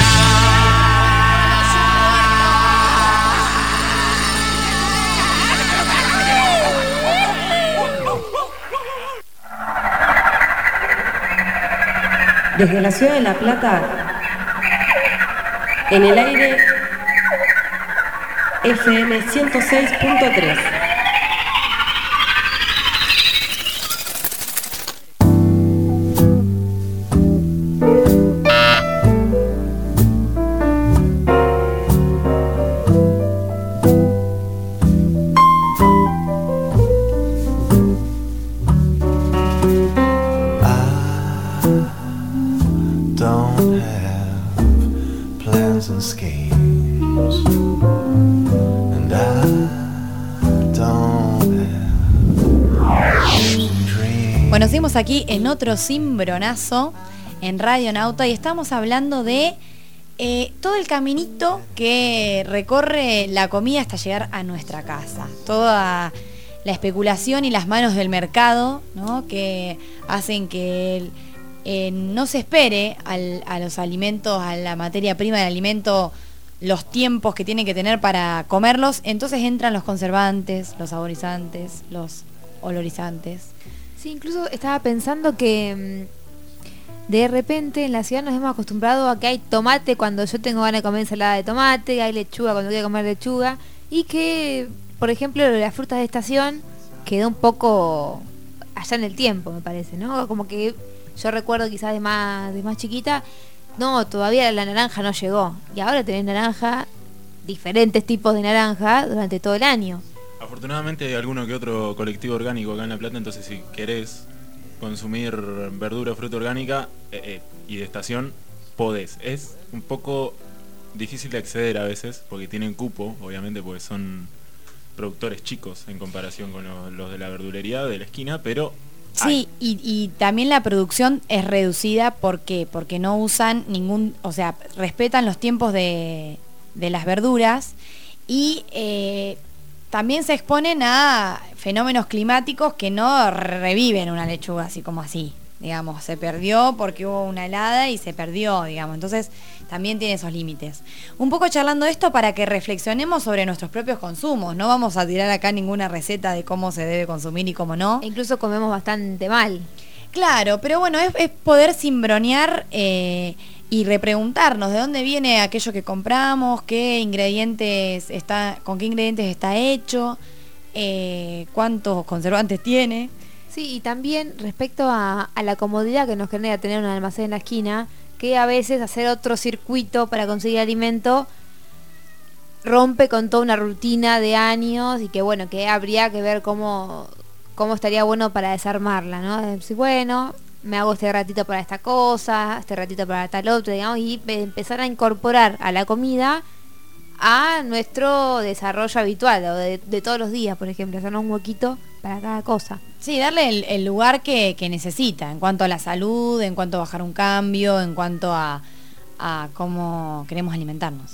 Desde la ciudad de La Plata, en el aire, FM 106.3. Don't have plans and schemes, and I don't have Bueno, seguimos aquí en otro cimbronazo en Radio Nauta y estamos hablando de todo el caminito que recorre la comida hasta llegar a nuestra casa. Toda la especulación y las manos del mercado, ¿no? Que hacen que no se espere a los alimentos, a la materia prima del alimento, los tiempos que tienen que tener para comerlos. Entonces entran los conservantes, los saborizantes, los olorizantes. Sí, incluso estaba pensando que de repente en la ciudad nos hemos acostumbrado a que hay tomate cuando yo tengo ganas de comer ensalada de tomate, hay lechuga cuando quiero comer lechuga, y que, por ejemplo, las frutas de estación quedó un poco allá en el tiempo, me parece, ¿no? Como que yo recuerdo quizás de más chiquita, no, todavía la naranja no llegó, y ahora tenés naranja, diferentes tipos de naranja durante todo el año. Afortunadamente hay alguno que otro colectivo orgánico acá en La Plata, entonces si querés consumir verdura o fruta orgánica y de estación, podés. Es un poco difícil de acceder a veces, porque tienen cupo, obviamente, porque son productores chicos en comparación con los de la verdulería de la esquina, pero... Sí, y también la producción es reducida, ¿por qué? Porque no usan ningún... O sea, respetan los tiempos de las verduras y... también se exponen a fenómenos climáticos que no reviven una lechuga así como así, digamos, se perdió porque hubo una helada y se perdió, digamos, entonces también tiene esos límites. Un poco charlando esto para que reflexionemos sobre nuestros propios consumos, no vamos a tirar acá ninguna receta de cómo se debe consumir y cómo no. E incluso comemos bastante mal. Claro, pero bueno, es poder cimbronear y repreguntarnos de dónde viene aquello que compramos, con qué ingredientes está hecho, cuántos conservantes tiene. Sí, y también respecto a la comodidad que nos genera tener un almacén en la esquina, que a veces hacer otro circuito para conseguir alimento rompe con toda una rutina de años y que bueno, que habría que ver cómo estaría bueno para desarmarla, ¿no? Decir, bueno, me hago este ratito para esta cosa, este ratito para tal otro, digamos, y empezar a incorporar a la comida a nuestro desarrollo habitual, o de todos los días, por ejemplo, hacernos un huequito para cada cosa. Sí, darle el lugar que necesita, en cuanto a la salud, en cuanto a bajar un cambio, en cuanto a cómo queremos alimentarnos.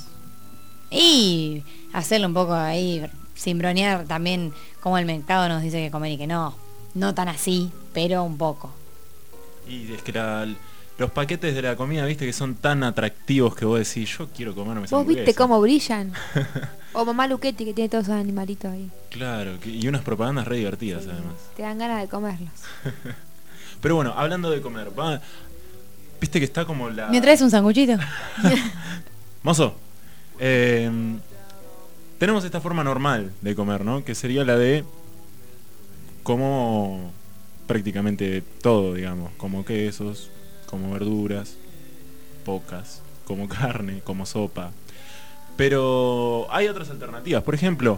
Y hacerlo un poco ahí, cimbronear también como el mercado nos dice que comer y que no tan así, pero un poco. Y es que los paquetes de la comida, viste, que son tan atractivos que vos decís, yo quiero comerme esa hamburguesa. ¿Vos viste cómo brillan? O Mamá Luchetti, que tiene todos esos animalitos ahí. Claro, y unas propagandas re divertidas, sí, además. Te dan ganas de comerlos. Pero bueno, hablando de comer, viste que está como la... ¿Me traes un sanguchito? Mozo, tenemos esta forma normal de comer, ¿no? Que sería la de como prácticamente todo, digamos, como quesos, como verduras, pocas, como carne, como sopa. Pero hay otras alternativas. Por ejemplo,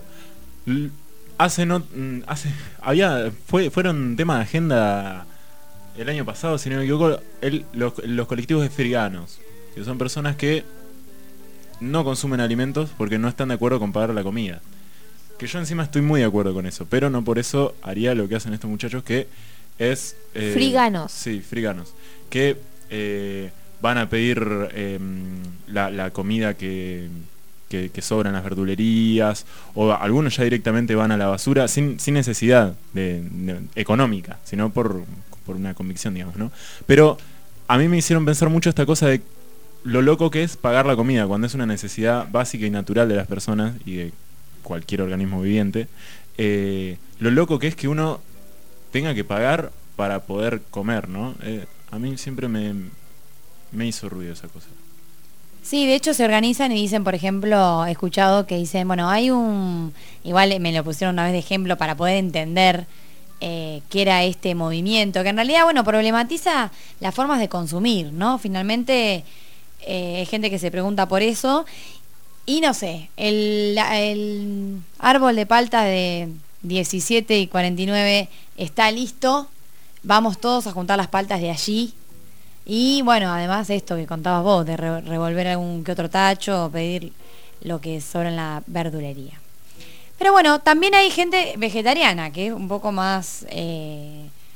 fueron tema de agenda el año pasado, si no me equivoco, los colectivos de freganos, que son personas que no consumen alimentos porque no están de acuerdo con pagar la comida. Que yo encima estoy muy de acuerdo con eso, pero no por eso haría lo que hacen estos muchachos, que es... friganos. Sí, friganos. Que van a pedir la comida que sobran las verdulerías, o algunos ya directamente van a la basura sin necesidad económica, sino por una convicción, digamos, ¿no? Pero a mí me hicieron pensar mucho esta cosa de lo loco que es pagar la comida cuando es una necesidad básica y natural de las personas y de cualquier organismo viviente. Lo loco que es que uno tenga que pagar para poder comer, ¿no? A mí siempre me hizo ruido esa cosa. Sí, de hecho se organizan y dicen, por ejemplo, he escuchado que dicen, bueno, igual me lo pusieron una vez de ejemplo para poder entender qué era este movimiento, que en realidad, bueno, problematiza las formas de consumir, ¿no? Finalmente hay gente que se pregunta por eso. Y no sé, el árbol de palta de 17 y 49 está listo. Vamos todos a juntar las paltas de allí. Y bueno, además esto que contabas vos, de revolver algún que otro tacho o pedir lo que sobra en la verdulería. Pero bueno, también hay gente vegetariana que es un poco más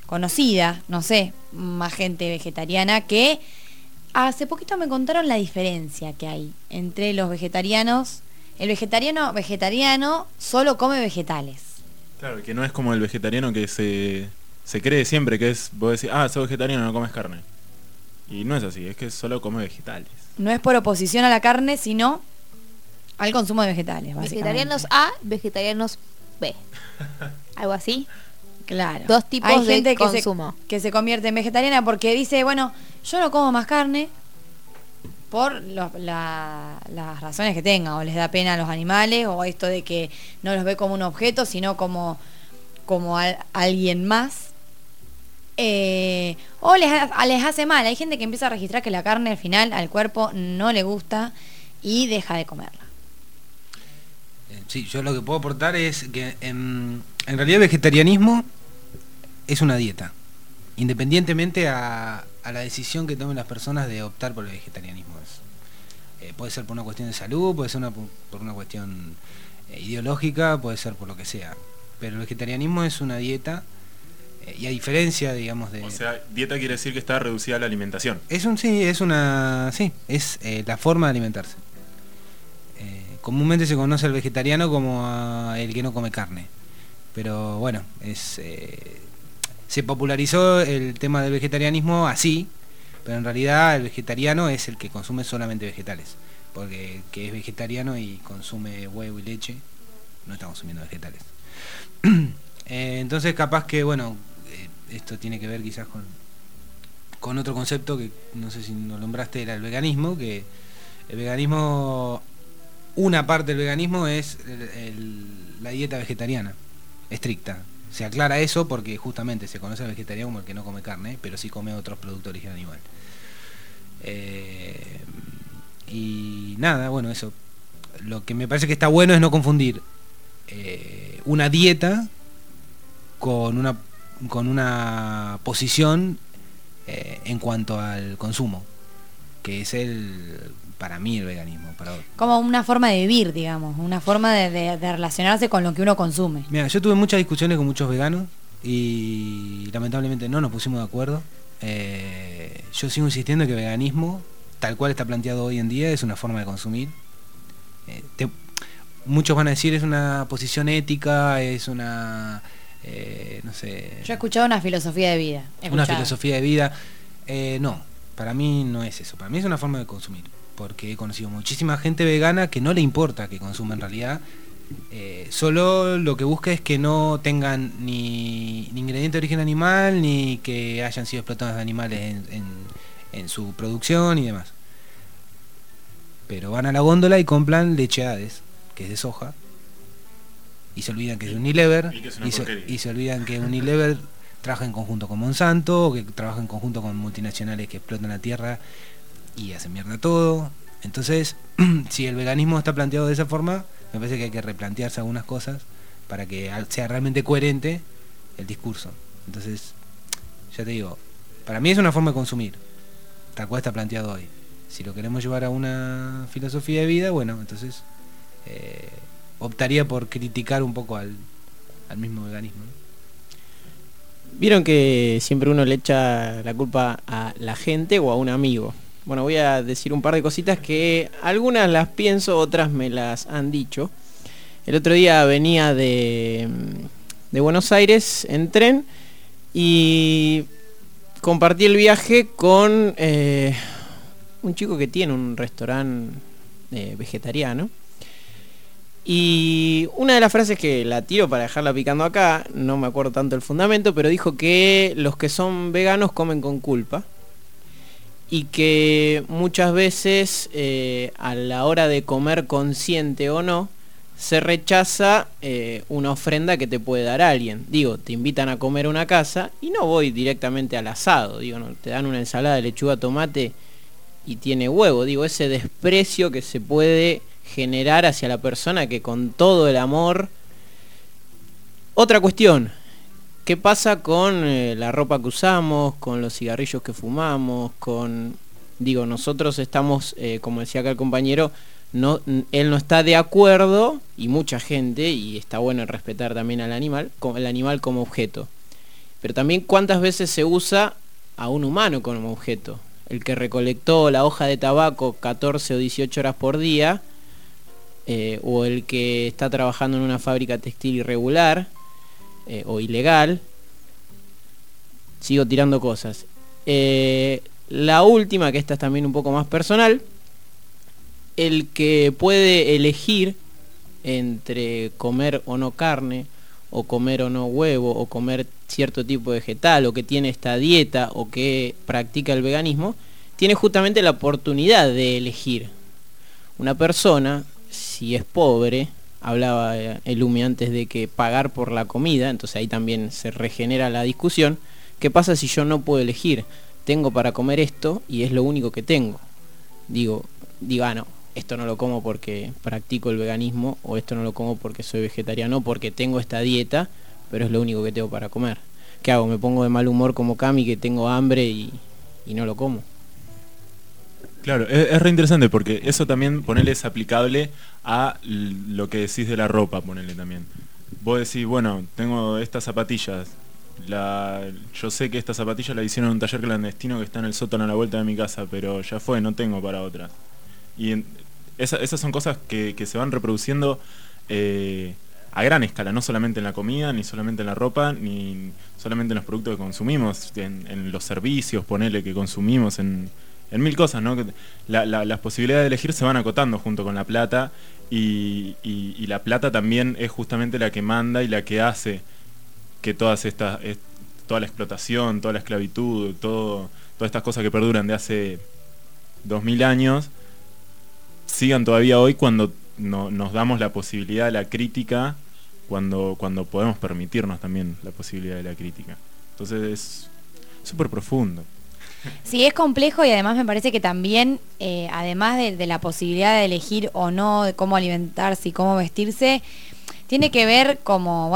conocida, no sé, más gente vegetariana que hace poquito me contaron la diferencia que hay entre los vegetarianos. El vegetariano solo come vegetales. Claro, que no es como el vegetariano que se cree siempre que es, vos decís, sos vegetariano, no comes carne. Y no es así, es que solo come vegetales. No es por oposición a la carne, sino al consumo de vegetales, básicamente. Vegetarianos A, vegetarianos B. Algo así. Claro. Dos tipos Hay gente de consumo. que se convierte en vegetariana porque dice, bueno, yo no como más carne por las razones que tenga, o les da pena a los animales, o esto de que no los ve como un objeto, sino como alguien más. O les hace mal. Hay gente que empieza a registrar que la carne al final al cuerpo no le gusta y deja de comerla. Sí, yo lo que puedo aportar es que en realidad el vegetarianismo es una dieta, independientemente a la decisión que tomen las personas de optar por el vegetarianismo. Puede ser por una cuestión de salud, puede ser por una cuestión ideológica, puede ser por lo que sea. Pero el vegetarianismo es una dieta, y a diferencia, digamos, de... O sea, dieta quiere decir que está reducida a la alimentación. Es la forma de alimentarse. Comúnmente se conoce al vegetariano como el que no come carne. Pero bueno, se popularizó el tema del vegetarianismo así, pero en realidad el vegetariano es el que consume solamente vegetales. Porque el que es vegetariano y consume huevo y leche, no está consumiendo vegetales. Entonces capaz que, bueno, esto tiene que ver quizás con otro concepto que no sé si lo nombraste, era el veganismo, que el veganismo, una parte del veganismo es la dieta vegetariana, estricta. Se aclara eso porque justamente se conoce al vegetariano como el que no come carne, pero sí come otros productos de origen animal. Y nada, bueno, eso. Lo que me parece que está bueno es no confundir una dieta con una posición en cuanto al consumo, que es para mí el veganismo. Como una forma de vivir, digamos, una forma de relacionarse con lo que uno consume. Mira, yo tuve muchas discusiones con muchos veganos y lamentablemente no nos pusimos de acuerdo. Yo sigo insistiendo que el veganismo, tal cual está planteado hoy en día, es una forma de consumir. Muchos van a decir es una posición ética, es una... no sé... Yo he escuchado una filosofía de vida. Una filosofía de vida. No, para mí no es eso. Para mí es una forma de consumir. Porque he conocido muchísima gente vegana que no le importa que consuma en realidad. Solo lo que busca es que no tengan ni ingredientes de origen animal, ni que hayan sido explotados animales en su producción y demás. Pero van a la góndola y compran leche Hades, que es de soja, y se olvidan que es de Unilever, y se olvidan que Unilever trabaja en conjunto con Monsanto, o que trabaja en conjunto con multinacionales que explotan la tierra y hacen mierda todo. Entonces, si el veganismo está planteado de esa forma, me parece que hay que replantearse algunas cosas para que sea realmente coherente el discurso. Entonces, ya te digo, para mí es una forma de consumir, tal cual está planteado hoy. Si lo queremos llevar a una filosofía de vida, bueno, entonces optaría por criticar un poco al mismo veganismo, ¿no? Vieron que siempre uno le echa la culpa a la gente o a un amigo. Bueno, voy a decir un par de cositas que algunas las pienso, otras me las han dicho. El otro día venía de Buenos Aires en tren y compartí el viaje con un chico que tiene un restaurante vegetariano. Y una de las frases que la tiro para dejarla picando acá, no me acuerdo tanto el fundamento, pero dijo que los que son veganos comen con culpa. Y que muchas veces a la hora de comer consciente o no, se rechaza una ofrenda que te puede dar alguien. Digo, te invitan a comer a una casa y no voy directamente al asado. Digo, no, te dan una ensalada de lechuga, tomate y tiene huevo. Digo, ese desprecio que se puede generar hacia la persona que con todo el amor... Otra cuestión, ¿qué pasa con la ropa que usamos, con los cigarrillos que fumamos, con... Digo, nosotros estamos, como decía acá el compañero, él no está de acuerdo, y mucha gente, y está bueno respetar también al animal, el animal como objeto. pero también cuántas veces se usa a un humano como objeto. El que recolectó la hoja de tabaco 14 o 18 horas por día, o el que está trabajando en una fábrica textil irregular o ilegal. Sigo tirando cosas. La última, que esta es también un poco más personal, el que puede elegir entre comer o no carne, o comer o no huevo, o comer cierto tipo de vegetal, o que tiene esta dieta, o que practica el veganismo, tiene justamente la oportunidad de elegir. Una persona, si es pobre, hablaba Elumi antes de que pagar por la comida, entonces ahí también se regenera la discusión. ¿Qué pasa si yo no puedo elegir? Tengo para comer esto y es lo único que tengo. Digo, no, esto no lo como porque practico el veganismo, o esto no lo como porque soy vegetariano, porque tengo esta dieta, pero es lo único que tengo para comer. ¿Qué hago? ¿Me pongo de mal humor como Cami, que tengo hambre y no lo como? Claro, es re interesante porque eso también, ponele, es aplicable a lo que decís de la ropa, ponele también. Vos decís, bueno, tengo estas zapatillas, yo sé que estas zapatillas las hicieron en un taller clandestino que está en el sótano a la vuelta de mi casa, pero ya fue, no tengo para otras. Y esas son cosas que se van reproduciendo a gran escala, no solamente en la comida, ni solamente en la ropa, ni solamente en los productos que consumimos, en los servicios, ponele, que consumimos, en mil cosas, ¿no? Las posibilidades de elegir se van acotando junto con la plata, y la plata también es justamente la que manda y la que hace que toda la explotación, toda la esclavitud, todas estas cosas que perduran de hace 2000 años, sigan todavía hoy cuando nos damos la posibilidad de la crítica, cuando podemos permitirnos también la posibilidad de la crítica. Entonces es súper profundo. Sí, es complejo, y además me parece que también, además de la posibilidad de elegir o no, de cómo alimentarse y cómo vestirse, tiene que ver como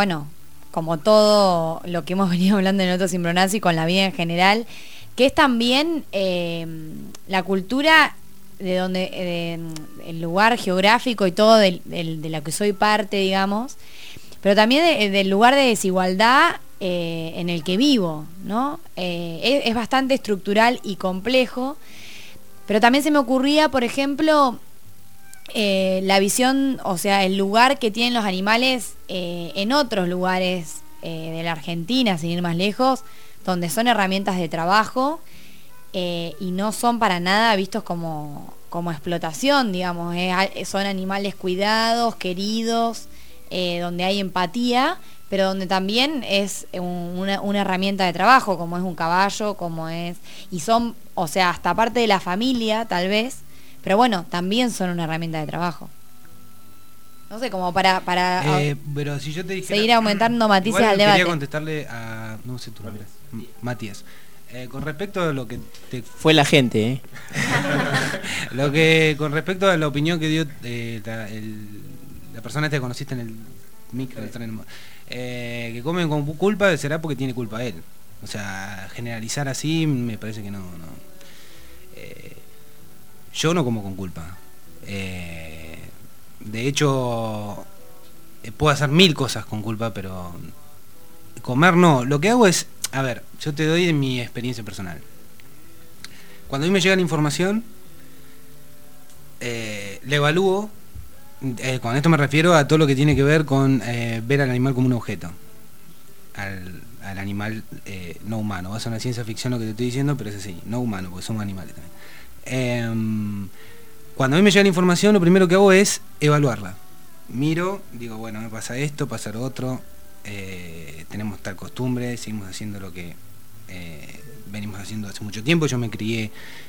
todo lo que hemos venido hablando en otro Cimbronazo y con la vida en general, que es también la cultura de donde el lugar geográfico y todo de lo que soy parte, digamos, pero también del lugar de desigualdad en el que vivo, ¿no? Es bastante estructural y complejo, pero también se me ocurría, por ejemplo, la visión, o sea, el lugar que tienen los animales en otros lugares de la Argentina, sin ir más lejos, donde son herramientas de trabajo y no son para nada vistos como explotación, digamos. Son animales cuidados, queridos, donde hay empatía, pero donde también es una herramienta de trabajo, como es un caballo, y son, o sea, hasta parte de la familia, tal vez, pero bueno, también son una herramienta de trabajo. No sé, como para pero si yo te dijera, seguir aumentando matices al debate. Quería contestarle a, no sé tu nombre, Matías. Con respecto a lo que fue la gente, con respecto a la opinión que dio la persona esta que conociste en el micro, que come con culpa, será porque tiene culpa él. O sea, generalizar así me parece que no. Yo no como con culpa. De hecho, puedo hacer 1000 cosas con culpa, pero comer no. Lo que hago es, a ver, yo te doy de mi experiencia personal. Cuando a mí me llega la información, le evalúo. Con esto me refiero a todo lo que tiene que ver con ver al animal como un objeto. Al animal no humano. Va a ser una ciencia ficción lo que te estoy diciendo, pero es así, no humano, porque somos animales también. Cuando a mí me llega la información, lo primero que hago es evaluarla. Miro, digo, bueno, me pasa esto, pasa lo otro, tenemos tal costumbre, seguimos haciendo lo que venimos haciendo hace mucho tiempo. Yo me crié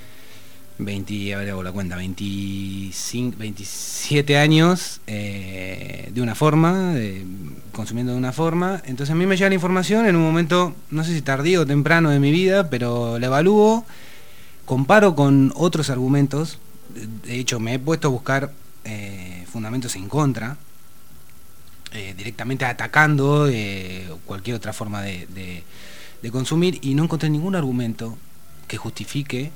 27 años de una forma, consumiendo de una forma. Entonces a mí me llega la información en un momento, no sé si tardío o temprano de mi vida, pero la evalúo, comparo con otros argumentos. De hecho, me he puesto a buscar fundamentos en contra, directamente atacando cualquier otra forma de consumir, y no encontré ningún argumento que justifique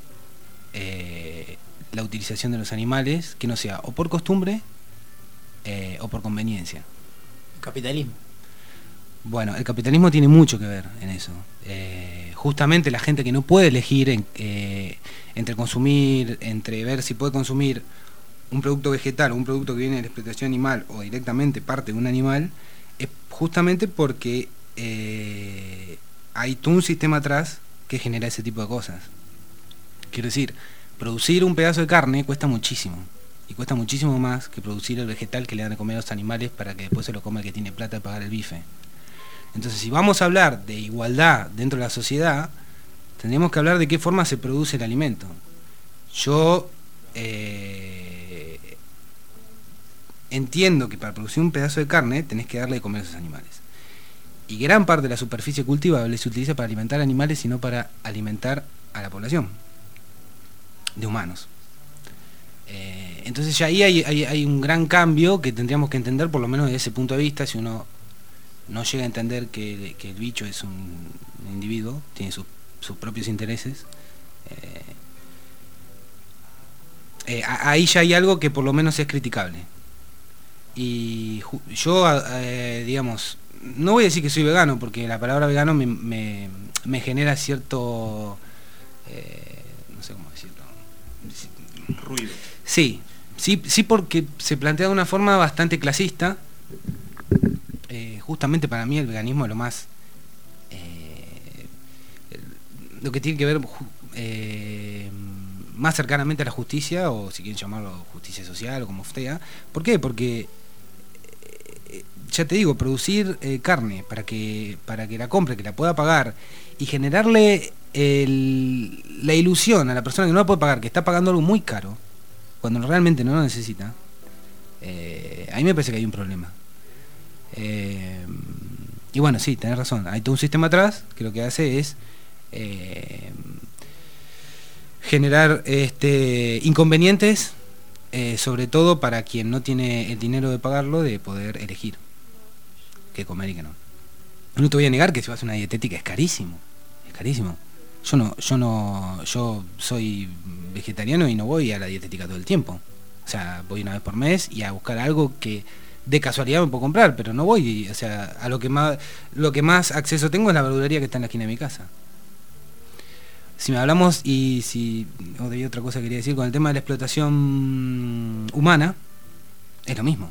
la utilización de los animales que no sea o por costumbre o por conveniencia. Capitalismo. Bueno, el capitalismo tiene mucho que ver en eso. Justamente la gente que no puede elegir entre consumir, entre ver si puede consumir un producto vegetal o un producto que viene de la explotación animal o directamente parte de un animal, es justamente porque hay todo un sistema atrás que genera ese tipo de cosas. Quiero decir, producir un pedazo de carne cuesta muchísimo. Y cuesta muchísimo más que producir el vegetal que le dan de comer a los animales para que después se lo coma el que tiene plata de pagar el bife. Entonces, si vamos a hablar de igualdad dentro de la sociedad, tendríamos que hablar de qué forma se produce el alimento. Yo entiendo que para producir un pedazo de carne tenés que darle de comer a esos animales. Y gran parte de la superficie cultivable se utiliza para alimentar animales y no para alimentar a la población de humanos. Entonces ya ahí hay un gran cambio que tendríamos que entender, por lo menos desde ese punto de vista. Si uno no llega a entender que el bicho es un individuo, tiene sus propios intereses, ahí ya hay algo que por lo menos es criticable. Y yo, digamos, no voy a decir que soy vegano, porque la palabra vegano me genera cierto, no sé cómo decirlo, ruido. Sí, porque se plantea de una forma bastante clasista. Justamente para mí el veganismo es lo más, lo que tiene que ver más cercanamente a la justicia, o si quieren llamarlo justicia social o como sea. ¿Por qué? Porque ya te digo, producir carne para que la compre, que la pueda pagar, y generarle la ilusión a la persona que no la puede pagar, que está pagando algo muy caro, cuando realmente no lo necesita, a mí me parece que hay un problema. Y bueno, sí, tenés razón, hay todo un sistema atrás que lo que hace es generar inconvenientes, sobre todo para quien no tiene el dinero de pagarlo, de poder elegir qué comer y qué no. No te voy a negar que si vas a una dietética es carísimo. Yo soy vegetariano y no voy a la dietética todo el tiempo. O sea, voy una vez por mes y a buscar algo que de casualidad me puedo comprar, pero no voy, o sea, a lo que más acceso tengo es la verdulería que está en la esquina de mi casa. Si me hablamos, hay otra cosa que quería decir, con el tema de la explotación humana, es lo mismo.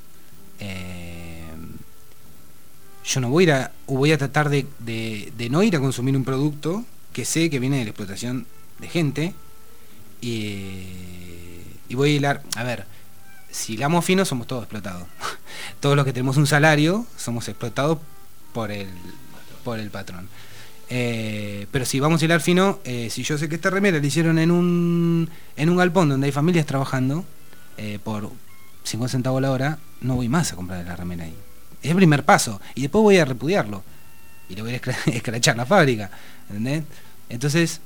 Yo no voy a tratar de no ir a consumir un producto que sé que viene de la explotación de gente, y voy a hilar. A ver, si hilamos fino somos todos explotados. Todos los que tenemos un salario somos explotados por el patrón. Pero si vamos a hilar fino, si yo sé que esta remera la hicieron en un galpón donde hay familias trabajando por 50 centavos la hora, no voy más a comprar la remera ahí. Es el primer paso, y después voy a repudiarlo y le voy a escrachar la fábrica, ¿entendés? Entonces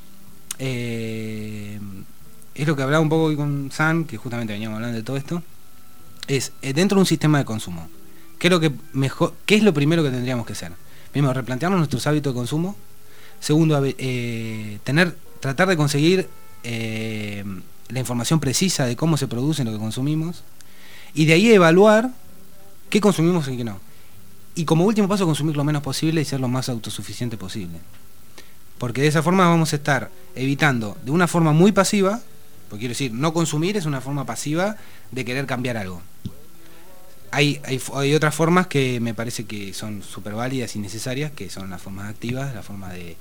es lo que hablaba un poco hoy con San, que justamente veníamos hablando de todo esto, es dentro de un sistema de consumo, ¿qué es lo primero que tendríamos que hacer? Primero, replantearnos nuestros hábitos de consumo. Segundo, tratar de conseguir la información precisa de cómo se produce lo que consumimos, y de ahí evaluar qué consumimos y qué no. Y como último paso, consumir lo menos posible y ser lo más autosuficiente posible. Porque de esa forma vamos a estar evitando de una forma muy pasiva, porque quiero decir, no consumir es una forma pasiva de querer cambiar algo. Hay otras formas que me parece que son súper válidas y necesarias, que son las formas activas, la forma de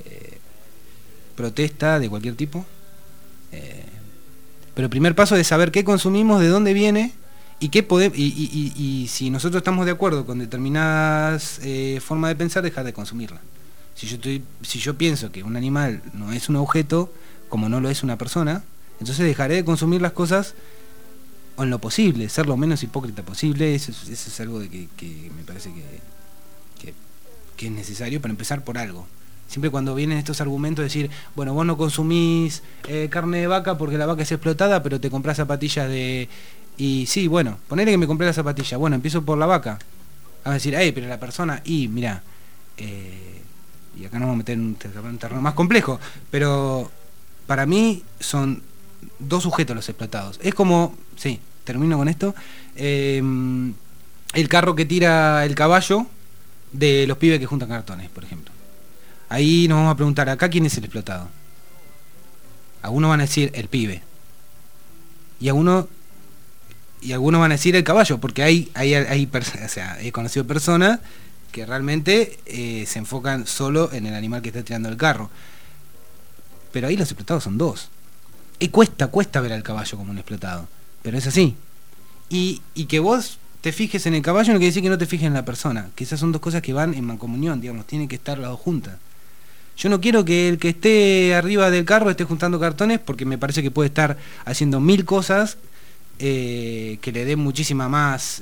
protesta de cualquier tipo. Pero el primer paso es saber qué consumimos, de dónde viene, y qué y si nosotros estamos de acuerdo con determinadas formas de pensar, dejar de consumirla. Si yo pienso que un animal no es un objeto, como no lo es una persona, entonces dejaré de consumir las cosas en lo posible, ser lo menos hipócrita posible. Eso es algo de que me parece que es necesario para empezar por algo. Siempre cuando vienen estos argumentos de decir, bueno, vos no consumís carne de vaca porque la vaca es explotada, pero te comprás zapatillas de... Y sí, bueno, ponele que me compré la zapatilla, bueno, empiezo por la vaca. A decir, pero la persona, mirá, y acá nos vamos a meter en un terreno más complejo, pero para mí son dos sujetos los explotados. Es como, sí, termino con esto, el carro que tira el caballo de los pibes que juntan cartones, por ejemplo. Ahí nos vamos a preguntar, ¿acá quién es el explotado? Algunos van a decir el pibe. Y algunos van a decir el caballo, porque hay o sea, he conocido personas que realmente se enfocan solo en el animal que está tirando el carro. Pero ahí los explotados son dos. Y cuesta ver al caballo como un explotado. Pero es así. Y que vos te fijes en el caballo no quiere decir que no te fijes en la persona. Que esas son dos cosas que van en mancomunión, digamos, tienen que estar las dos juntas. Yo no quiero que el que esté arriba del carro esté juntando cartones, porque me parece que puede estar haciendo 1000 cosas que le den muchísima más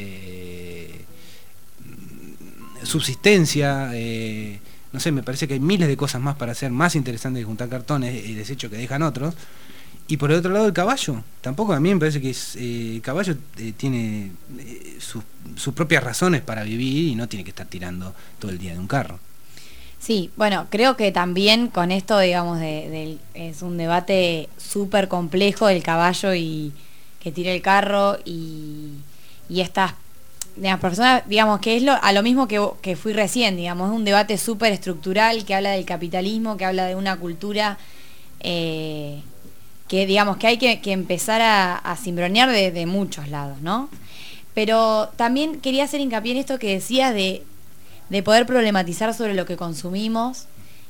subsistencia. No sé, me parece que hay miles de cosas más para hacer más interesantes que juntar cartones y desechos que dejan otros. Y por el otro lado el caballo, tampoco a mí me parece que el caballo tiene sus propias razones para vivir y no tiene que estar tirando todo el día de un carro. Sí, bueno, creo que también con esto, digamos, es un debate súper complejo el caballo y que tira el carro y estas personas, digamos, que es a lo mismo que fui recién, digamos, es un debate súper estructural que habla del capitalismo, que habla de una cultura que, digamos, que hay que empezar a cimbronear de muchos lados, ¿no? Pero también quería hacer hincapié en esto que decías de poder problematizar sobre lo que consumimos,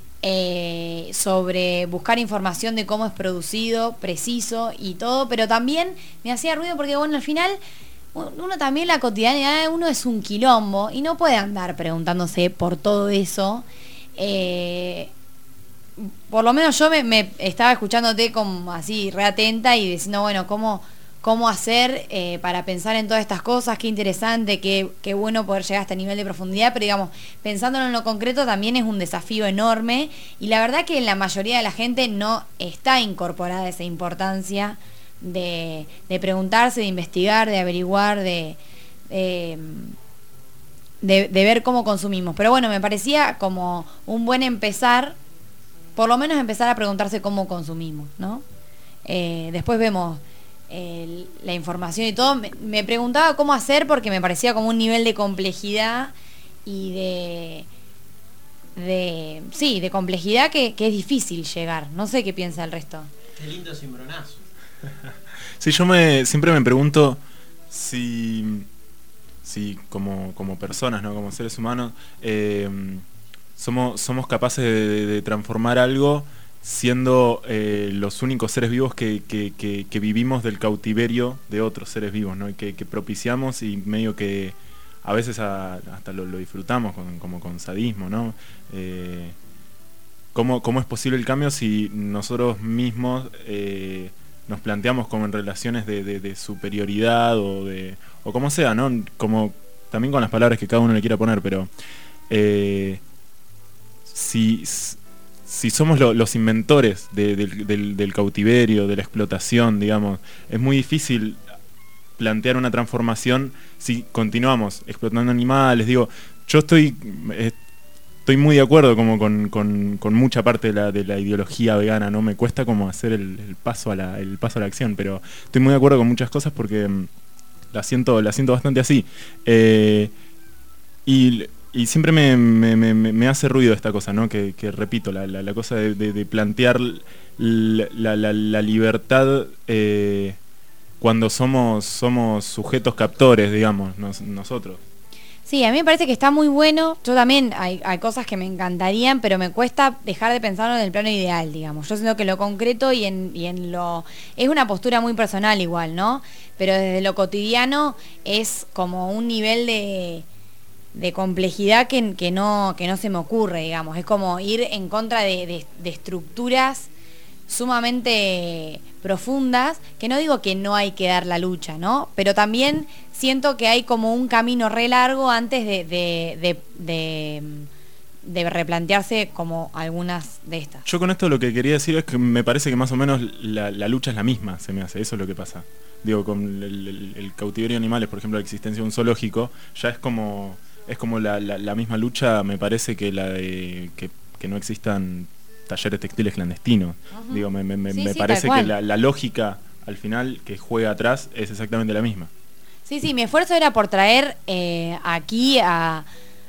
sobre buscar información de cómo es producido, preciso y todo, pero también me hacía ruido porque, bueno, al final uno también, la cotidianidad, uno es un quilombo y no puede andar preguntándose por todo eso. Por lo menos yo me estaba escuchándote como así re atenta y diciendo, bueno, cómo hacer para pensar en todas estas cosas, qué interesante, qué bueno poder llegar a este nivel de profundidad, pero digamos, pensándolo en lo concreto también es un desafío enorme y la verdad que en la mayoría de la gente no está incorporada esa importancia de preguntarse, de investigar, de averiguar, de ver cómo consumimos. Pero bueno, me parecía como un buen empezar, por lo menos empezar a preguntarse cómo consumimos, ¿no? Después vemos la información y todo. Me preguntaba cómo hacer porque me parecía como un nivel de complejidad y de complejidad que es difícil llegar. No sé qué piensa el resto. Qué lindo cimbronazo. Sí, yo siempre me pregunto si como personas, ¿no? Como seres humanos, somos capaces de transformar algo siendo los únicos seres vivos que vivimos del cautiverio de otros seres vivos, ¿no? Y que propiciamos y medio que a veces hasta lo disfrutamos como con sadismo, ¿no? ¿Cómo es posible el cambio si nosotros mismos nos planteamos como en relaciones de superioridad o como sea, ¿no? Como también con las palabras que cada uno le quiera poner, pero si somos los inventores del cautiverio, de la explotación, digamos, es muy difícil plantear una transformación si continuamos explotando animales. Digo, yo estoy muy de acuerdo como con mucha parte de la ideología vegana, ¿no? Me cuesta como hacer el paso a la acción, pero estoy muy de acuerdo con muchas cosas porque la siento bastante así. Y siempre me hace ruido esta cosa, ¿no? Que repito, la cosa de plantear la libertad cuando somos sujetos captores, digamos, nosotros. Sí, a mí me parece que está muy bueno. Yo también hay cosas que me encantarían, pero me cuesta dejar de pensarlo en el plano ideal, digamos. Yo siento que lo concreto y en lo... Es una postura muy personal igual, ¿no? Pero desde lo cotidiano es como un nivel de complejidad que no se me ocurre, digamos. Es como ir en contra de estructuras sumamente profundas, que no digo que no hay que dar la lucha, ¿no? Pero también siento que hay como un camino re largo antes de replantearse como algunas de estas. Yo con esto lo que quería decir es que me parece que más o menos la lucha es la misma, se me hace, eso es lo que pasa. Digo, con el cautiverio de animales, por ejemplo, la existencia de un zoológico, ya es como la misma lucha, me parece, que la de que no existan talleres textiles clandestinos. Uh-huh. Digo, me parece que la lógica al final que juega atrás es exactamente la misma. Sí, mi esfuerzo era por traer aquí a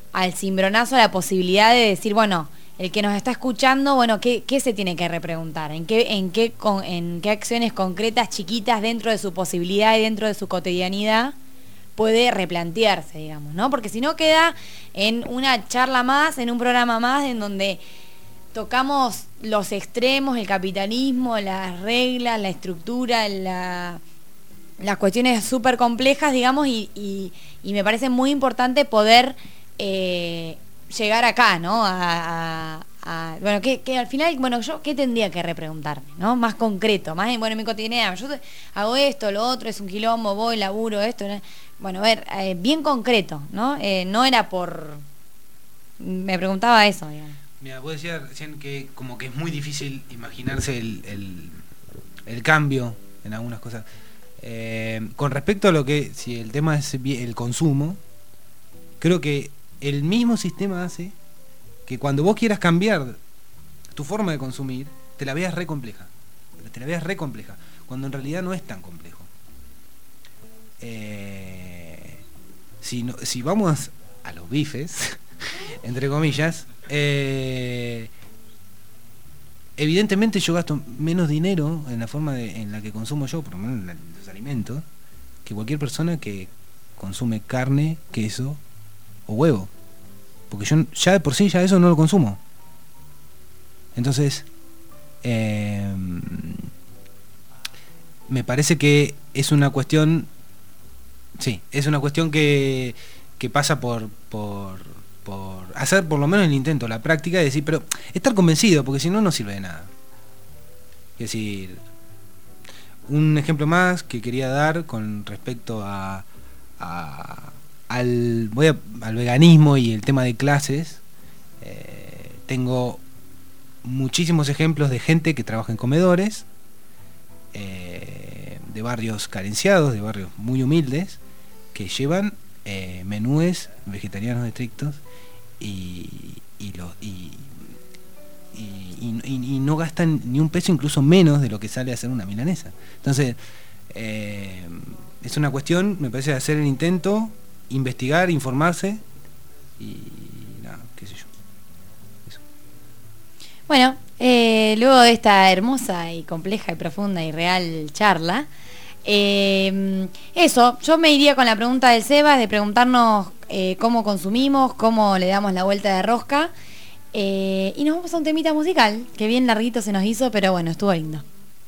al cimbronazo la posibilidad de decir, bueno, el que nos está escuchando, bueno, ¿qué se tiene que repreguntar? ¿En qué acciones concretas, chiquitas, dentro de su posibilidad y dentro de su cotidianidad puede replantearse, digamos, ¿no? Porque si no queda en una charla más, en un programa más, en donde tocamos los extremos, el capitalismo, las reglas, la estructura, las cuestiones súper complejas, digamos, y me parece muy importante poder llegar acá, ¿no? Bueno, que al final, bueno, yo qué tendría que repreguntarme, ¿no? Más concreto, más en mi cotidianidad. Yo hago esto, lo otro, es un quilombo, voy, laburo, esto, ¿no? Bueno, a ver, bien concreto, ¿no? No era por... Me preguntaba eso, digamos. Mira, vos decías recién que como que es muy difícil imaginarse el cambio en algunas cosas. Con respecto a lo que, si el tema es el consumo, creo que el mismo sistema hace que cuando vos quieras cambiar tu forma de consumir, te la veas re compleja. Cuando en realidad no es tan complejo. Si vamos a los bifes, entre comillas, evidentemente yo gasto menos dinero en la forma en la que consumo yo, por lo menos en los alimentos, que cualquier persona que consume carne, queso o huevo, porque yo ya de por sí ya eso no lo consumo. Entonces me parece que es una cuestión, sí, es una cuestión que pasa por hacer por lo menos el intento, la práctica de decir, pero estar convencido, porque si no, no sirve de nada. Es decir, un ejemplo más que quería dar con respecto al veganismo y el tema de clases. Tengo muchísimos ejemplos de gente que trabaja en comedores, de barrios carenciados, de barrios muy humildes, que llevan menúes vegetarianos estrictos y no gastan ni un peso, incluso menos de lo que sale a hacer una milanesa. Entonces es una cuestión, me parece, de hacer el intento, investigar, informarse y nada, qué sé yo. Eso. Bueno, luego de esta hermosa y compleja y profunda y real charla, eso, yo me iría con la pregunta del Sebas, de preguntarnos cómo consumimos, cómo le damos la vuelta de rosca, y nos vamos a un temita musical, que bien larguito se nos hizo, pero bueno, estuvo lindo.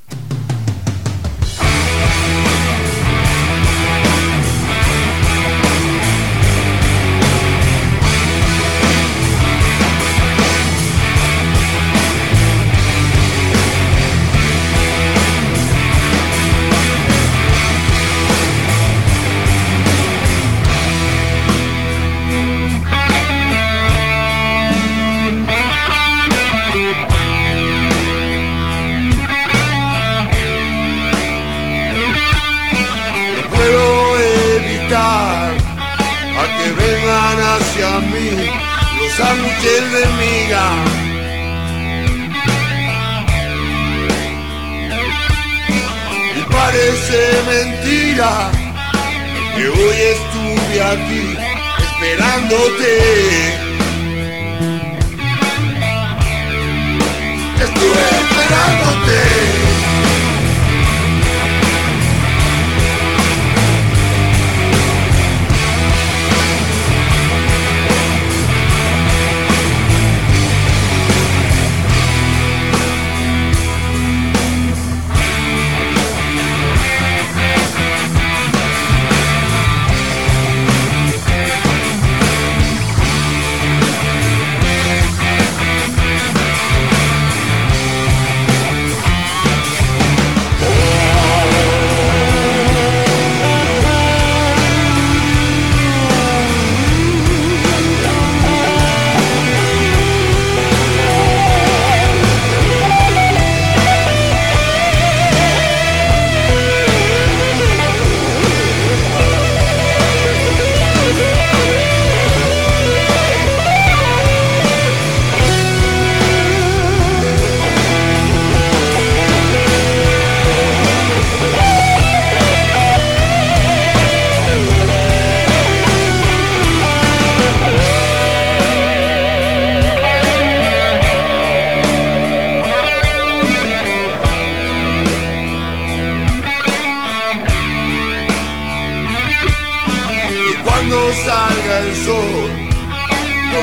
Hacia mí los sándwiches de miga, y parece mentira que hoy estuve aquí esperándote. Estuve esperándote.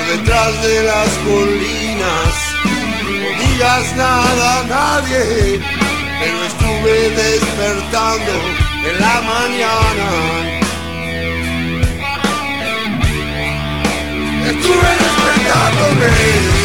detrás de las colinas. No digas nada a nadie, pero estuve despertando en la mañana. Estuve despertándome.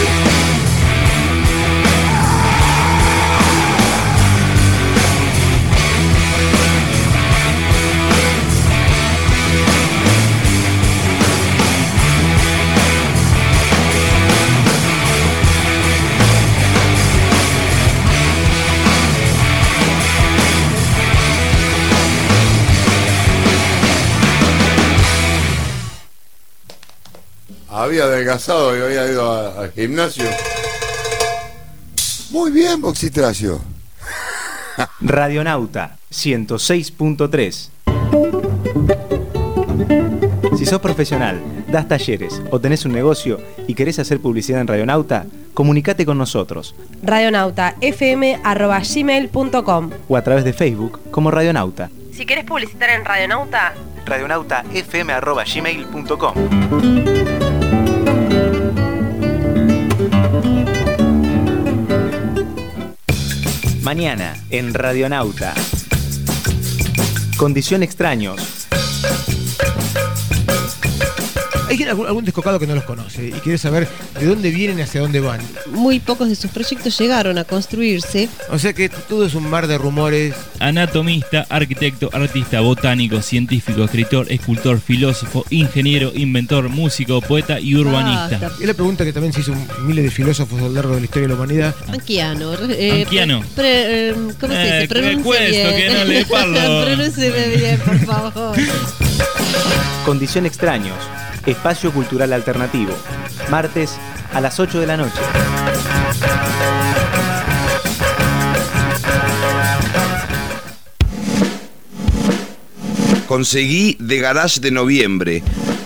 Había adelgazado y había ido al gimnasio. Muy bien, Boxitracio. Radionauta 106.3. Si sos profesional, das talleres o tenés un negocio y querés hacer publicidad en Radionauta, comunicate con nosotros. radionautafm@gmail.com O a través de Facebook como Radionauta. Si querés publicitar en Radionauta, radionautafm@gmail.com. Mañana en Radionauta. Condición Extraños. Hay algún descocado que no los conoce y quiere saber de dónde vienen y hacia dónde van. Muy pocos de sus proyectos llegaron a construirse. O sea que todo es un mar de rumores. Anatomista, arquitecto, artista, botánico, científico, escritor, escultor, filósofo, ingeniero, inventor, músico, poeta y urbanista. Es la pregunta que también se hizo miles de filósofos a lo largo de la historia de la humanidad. Anchiano. Anchiano. ¿Cómo se dice? Pronuncie bien. Que no le parlo. Pronúncieme bien, por favor. Condición Extraños. Espacio Cultural Alternativo. Martes a las 8 de la noche. Conseguí The Garage de noviembre.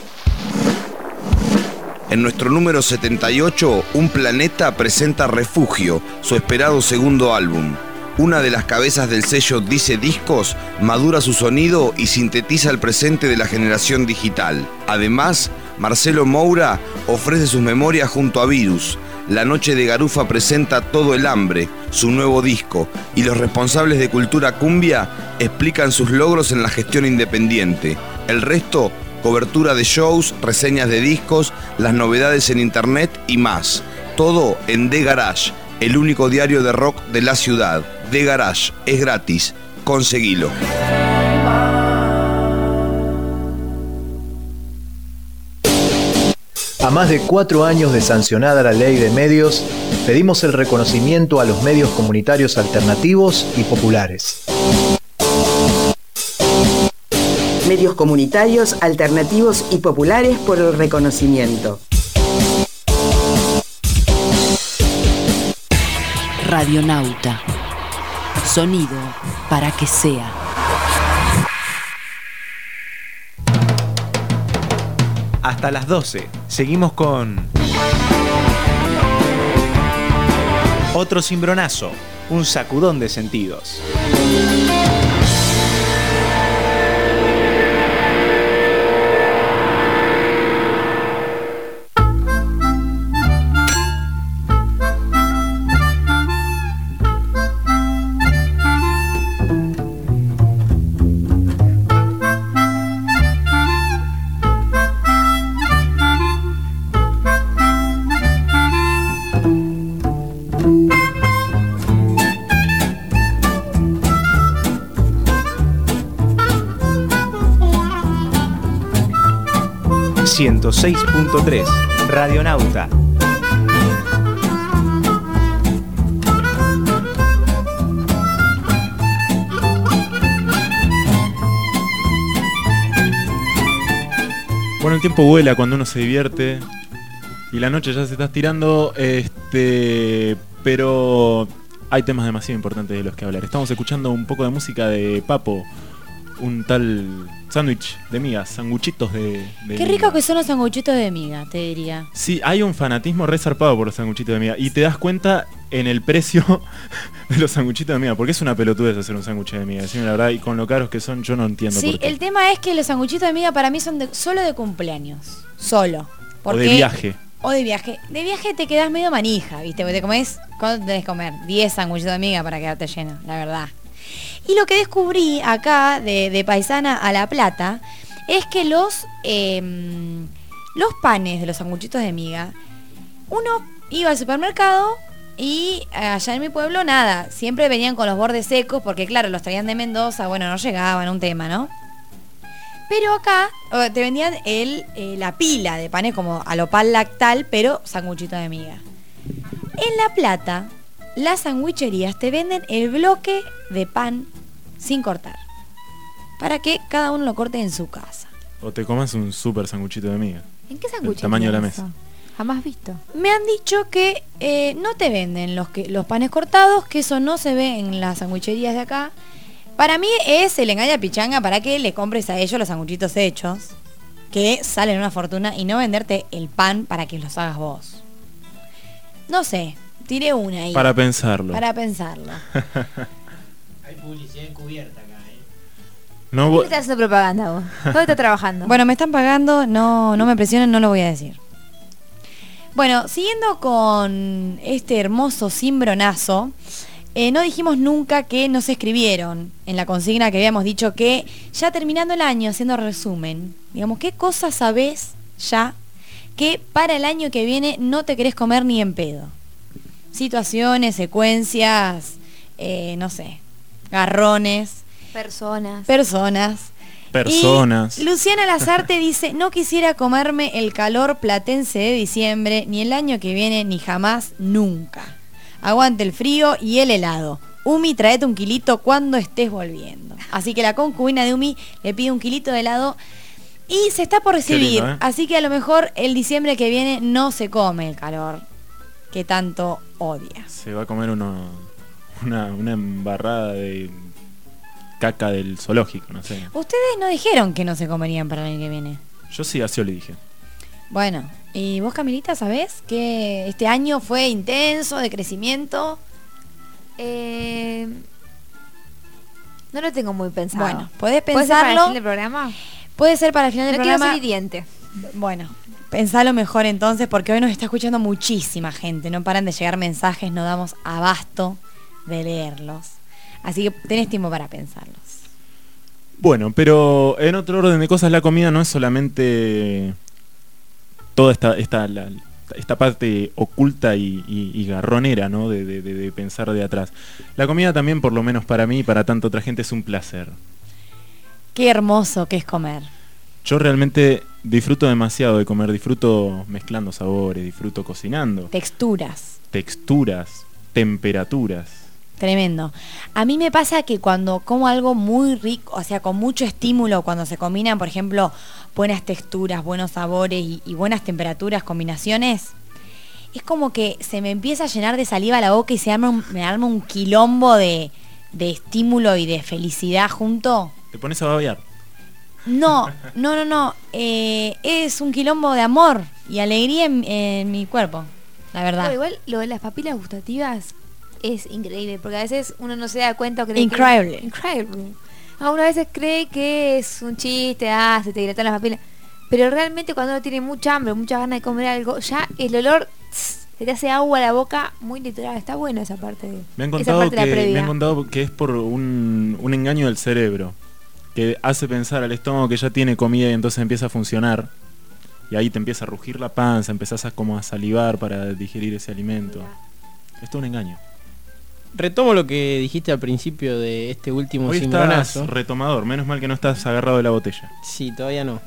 En nuestro número 78, Un Planeta presenta Refugio, su esperado segundo álbum. Una de las cabezas del sello Dice Discos madura su sonido y sintetiza el presente de la generación digital. Además, Marcelo Moura ofrece sus memorias junto a Virus. La Noche de Garufa presenta Todo el Hambre, su nuevo disco, y los responsables de Cultura Cumbia explican sus logros en la gestión independiente. El resto, cobertura de shows, reseñas de discos, las novedades en internet y más. Todo en The Garage, el único diario de rock de la ciudad. The Garage, es gratis, conseguilo. A más de 4 años de sancionada la ley de medios, pedimos el reconocimiento a los medios comunitarios alternativos y populares. Medios comunitarios, alternativos y populares por el reconocimiento. Radionauta. Sonido para que sea. Hasta las 12. Seguimos con otro cimbronazo, un sacudón de sentidos. ...106.3... Radionauta. Bueno, el tiempo vuela cuando uno se divierte y la noche ya se está estirando, pero hay temas demasiado importantes de los que hablar. Estamos escuchando un poco de música de Papo, un tal sándwich de migas, sanguchitos de Qué rico que son los sanguchitos de miga, te diría. Sí, hay un fanatismo re zarpado por los sanguchitos de miga y te das cuenta en el precio de los sanguchitos de miga, porque es una pelotudez hacer un sándwich de miga, decime la verdad, y con lo caros que son yo no entiendo Sí, por qué. el tema es que los sanguchitos de miga para mí son solo de cumpleaños, solo. O de viaje. o de viaje. De viaje te quedás medio manija, ¿viste? Porque te comés, ¿cuánto tenés que comer? 10 sanguchitos de miga para quedarte lleno, la verdad. Y lo que descubrí acá, de Paisana a La Plata, es que los panes de los sanguchitos de miga, uno iba al supermercado y allá en mi pueblo nada, siempre venían con los bordes secos porque claro, los traían de Mendoza, bueno, no llegaban, un tema, ¿no? Pero acá te vendían la pila de panes como a lo pan lactal, pero sanguchito de miga. En La Plata, las sandwicherías te venden el bloque de pan sin cortar, para que cada uno lo corte en su casa. O te comas un súper sanguchito de miga. ¿En qué sanguchería? El tamaño de la eso? mesa. Jamás visto. Me han dicho que no te venden los panes cortados, que eso no se ve en las sandwicherías de acá. Para mí es el engaña pichanga para que le compres a ellos los sanguchitos hechos, que salen una fortuna, y no venderte el pan para que los hagas vos. No sé, tiré una ahí. Para pensarlo. Para pensarlo. Hay publicidad encubierta acá, No ¿Cómo estás haciendo propaganda vos? ¿Dónde estás trabajando? Bueno, me están pagando, no me presionen, no lo voy a decir. Bueno, siguiendo con este hermoso cimbronazo, no dijimos nunca que nos escribieron en la consigna que habíamos dicho que ya terminando el año, haciendo resumen, digamos, ¿qué cosas sabés ya que para el año que viene no te querés comer ni en pedo? Situaciones, secuencias, no sé, garrones. Personas. Y Luciana Lazarte dice: no quisiera comerme el calor platense de diciembre, ni el año que viene, ni jamás, nunca. Aguante el frío y el helado. Umi, traete un kilito cuando estés volviendo. Así que la concubina de Umi le pide un kilito de helado y se está por recibir. Lindo, ¿eh? Así que a lo mejor el diciembre que viene no se come el calor que tanto odia. Se va a comer una embarrada de caca del zoológico, no sé. Ustedes no dijeron que no se comerían para el año que viene. Yo sí, así le dije. Bueno, ¿y vos, Camilita, sabés que este año fue intenso, de crecimiento? No lo tengo muy pensado. Bueno, podés ¿Puede ser pensarlo. para el fin del programa? Puede ser para el final del No programa. quiero ser hiriente. Bueno, pensalo mejor entonces, porque hoy nos está escuchando muchísima gente. No paran de llegar mensajes, no damos abasto de leerlos. Así que tenés tiempo para pensarlos. Bueno, pero en otro orden de cosas, la comida no es solamente toda esta parte oculta y garronera, ¿no? de pensar de atrás. La comida también, por lo menos para mí y para tanta otra gente, es un placer. Qué hermoso que es comer. Yo realmente disfruto demasiado de comer, disfruto mezclando sabores, disfruto cocinando. Texturas, temperaturas. tremendo. A mí me pasa que cuando como algo muy rico, o sea, con mucho estímulo, cuando se combinan, por ejemplo, buenas texturas, buenos sabores y buenas temperaturas, combinaciones, es como que se me empieza a llenar de saliva la boca y me arma un quilombo de estímulo y de felicidad junto. ¿Te pones a babear? No. Es un quilombo de amor y alegría en mi cuerpo, la verdad. Pero igual lo de las papilas gustativas es increíble, porque a veces uno no se da cuenta o cree Increíble. Increíble. Uno a veces cree que es un chiste, se te dilatan las papilas. Pero realmente cuando uno tiene mucha hambre, muchas ganas de comer algo, ya el olor se te hace agua a la boca, muy literal. Está bueno esa parte de Me han esa parte de la previa. contado que es por un engaño del cerebro, que hace pensar al estómago que ya tiene comida y entonces empieza a funcionar. Y ahí te empieza a rugir la panza, empezás como a salivar para digerir ese alimento. Esto es un engaño. Retomo lo que dijiste al principio de este último Hoy cimbronazo. estás retomador, menos mal que no estás agarrado de la botella. Sí, todavía no.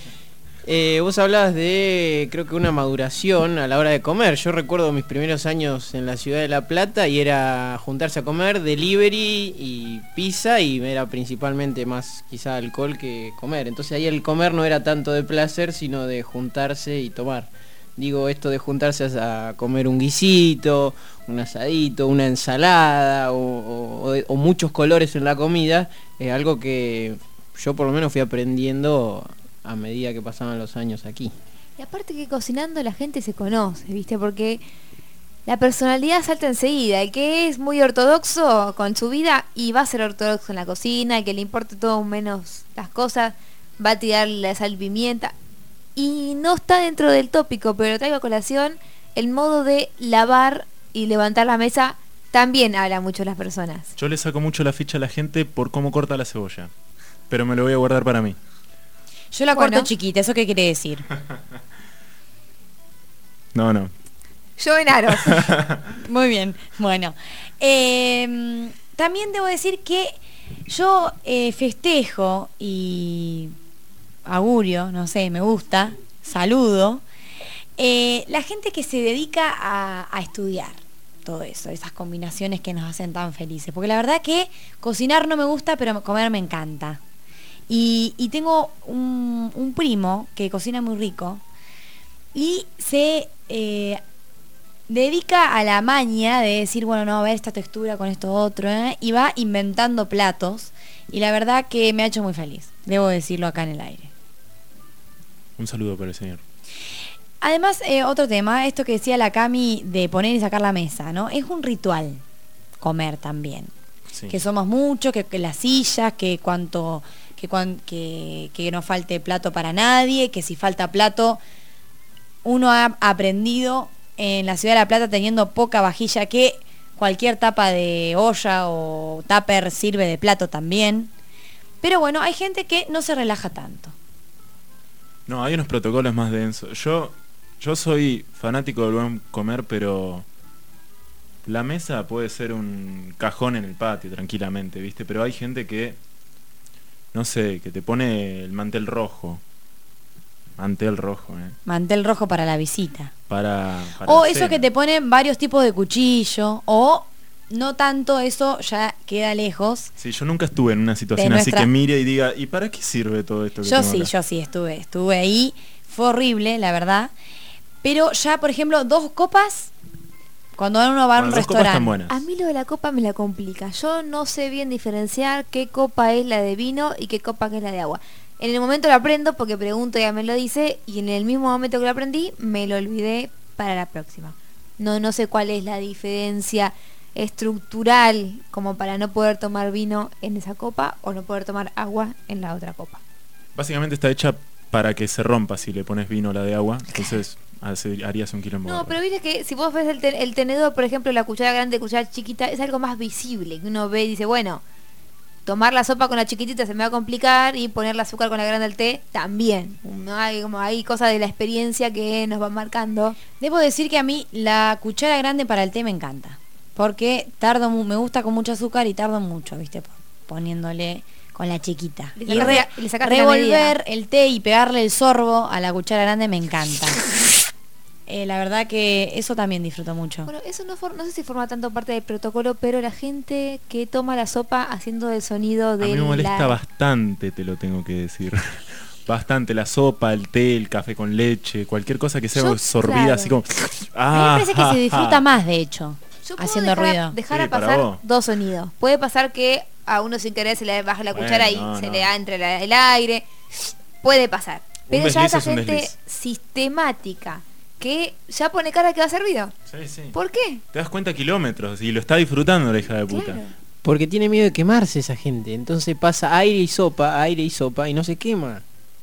Vos hablabas de, creo que una maduración a la hora de comer. Yo recuerdo mis primeros años en la ciudad de La Plata y era juntarse a comer, delivery y pizza, y era principalmente más quizá alcohol que comer. Entonces ahí el comer no era tanto de placer, sino de juntarse y tomar. Digo, esto de juntarse a comer un guisito, un asadito, una ensalada o muchos colores en la comida, es algo que yo por lo menos fui aprendiendo a medida que pasaban los años aquí. Y aparte que cocinando la gente se conoce, ¿viste? Porque la personalidad salta enseguida. El que es muy ortodoxo con su vida y va a ser ortodoxo en la cocina, el que le importe todo menos las cosas, va a tirar la sal, pimienta. Y no está dentro del tópico, pero lo traigo a colación. El modo de lavar y levantar la mesa también habla mucho a las personas. Yo le saco mucho la ficha a la gente por cómo corta la cebolla. Pero me lo voy a guardar para mí. Yo la corto chiquita, ¿eso qué quiere decir? No. Yo en aros. Muy bien, bueno. También debo decir que yo festejo y augurio, no sé, me gusta, saludo, la gente que se dedica a estudiar todo eso, esas combinaciones que nos hacen tan felices. Porque la verdad que cocinar no me gusta, pero comer me encanta. Y tengo un primo que cocina muy rico y se dedica a la maña de decir, bueno, no, a ver esta textura con esto otro, y va inventando platos. Y la verdad que me ha hecho muy feliz, debo decirlo acá en el aire. Un saludo para el señor. Además, otro tema, esto que decía la Cami de poner y sacar la mesa, ¿no? Es un ritual comer también. Sí. Que somos muchos, que las sillas, que no falte plato para nadie, que si falta plato, uno ha aprendido en la ciudad de La Plata, teniendo poca vajilla, que cualquier tapa de olla o tupper sirve de plato también. Pero bueno, hay gente que no se relaja tanto. No, hay unos protocolos más densos. Yo soy fanático del buen comer, pero la mesa puede ser un cajón en el patio tranquilamente, ¿viste? Pero hay gente que, no sé, que te pone el mantel rojo. Mantel rojo, Mantel rojo para la visita. Para o eso que te ponen varios tipos de cuchillo, o no tanto, eso ya queda lejos. Sí, yo nunca estuve en una situación así que mire y diga, ¿y para qué sirve todo esto? Yo sí estuve ahí, fue horrible, la verdad. Pero ya, por ejemplo, 2 copas, cuando uno va a un restaurante. A mí lo de la copa me la complica. Yo no sé bien diferenciar qué copa es la de vino y qué copa que es la de agua. En el momento lo aprendo porque pregunto, ella me lo dice, y en el mismo momento que lo aprendí, me lo olvidé para la próxima. No sé cuál es la diferencia estructural como para no poder tomar vino en esa copa o no poder tomar agua en la otra copa. Básicamente está hecha para que se rompa si le pones vino a la de agua, entonces harías un quilombo. No, pero viste que si vos ves el tenedor, por ejemplo, la cuchara grande, cuchara chiquita, es algo más visible, que uno ve y dice, bueno, tomar la sopa con la chiquitita se me va a complicar, y poner el azúcar con la grande al té también. No hay cosas de la experiencia que nos van marcando. Debo decir que a mí la cuchara grande para el té me encanta, porque me gusta con mucho azúcar y tardo mucho, ¿viste? Poniéndole con la chiquita. Y revolver el té y pegarle el sorbo a la cuchara grande me encanta. La verdad que eso también disfruto mucho. Bueno, eso no sé si forma tanto parte del protocolo, pero la gente que toma la sopa haciendo el sonido de... A mí me molesta bastante, te lo tengo que decir. Bastante la sopa, el té, el café con leche, cualquier cosa que sea sorbida, así como... A mí me parece que se disfruta más, de hecho, haciendo ruido. Dejar pasar 2 sonidos. Puede pasar que a uno sin querer se le baja la cuchara y se le da entre el aire. Puede pasar. Pero ya esa gente sistemática que ya pone cara que va servido. Sí. ¿Por qué? Te das cuenta kilómetros y lo está disfrutando la hija de puta. Claro. Porque tiene miedo de quemarse esa gente. Entonces pasa aire y sopa y no se quema.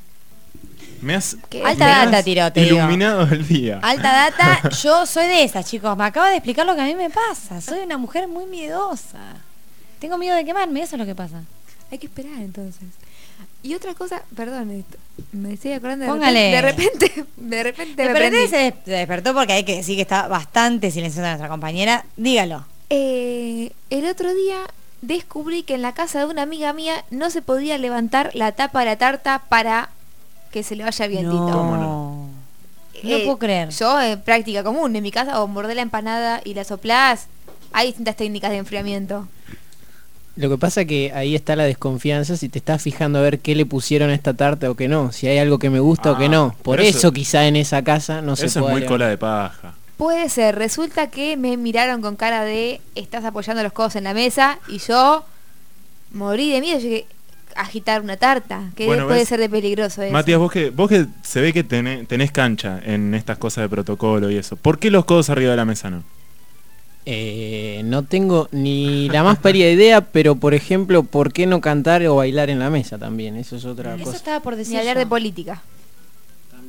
Alta data tiró, te iluminado el día. Alta data, yo soy de esas, chicos. Me acaba de explicar lo que a mí me pasa. Soy una mujer muy miedosa. Tengo miedo de quemarme, eso es lo que pasa. Hay que esperar entonces. Y otra cosa, perdón, me estoy acordando de repente se despertó, porque hay que decir que está bastante silenciosa nuestra compañera. Dígalo. El otro día descubrí que en la casa de una amiga mía no se podía levantar la tapa de la tarta para que se le vaya vientito. No puedo creer. Yo, práctica común, en mi casa, o mordés la empanada y la soplás. Hay distintas técnicas de enfriamiento. Lo que pasa que ahí está la desconfianza, si te estás fijando a ver qué le pusieron a esta tarta o que no, si hay algo que me gusta o que no. Por eso quizá en esa casa no se puede. Eso es muy cola de paja. Puede ser. Resulta que me miraron con cara de estás apoyando los codos en la mesa, y yo morí de miedo. Yo dije, agitar una tarta, que puede ser de peligroso eso. Matías, vos que se ve que tenés cancha en estas cosas de protocolo y eso, ¿por qué los codos arriba de la mesa no? No tengo ni la más pálida idea, pero por ejemplo, ¿por qué no cantar o bailar en la mesa también? Eso es otra cosa. Eso estaba por decir. Ni hablar de política.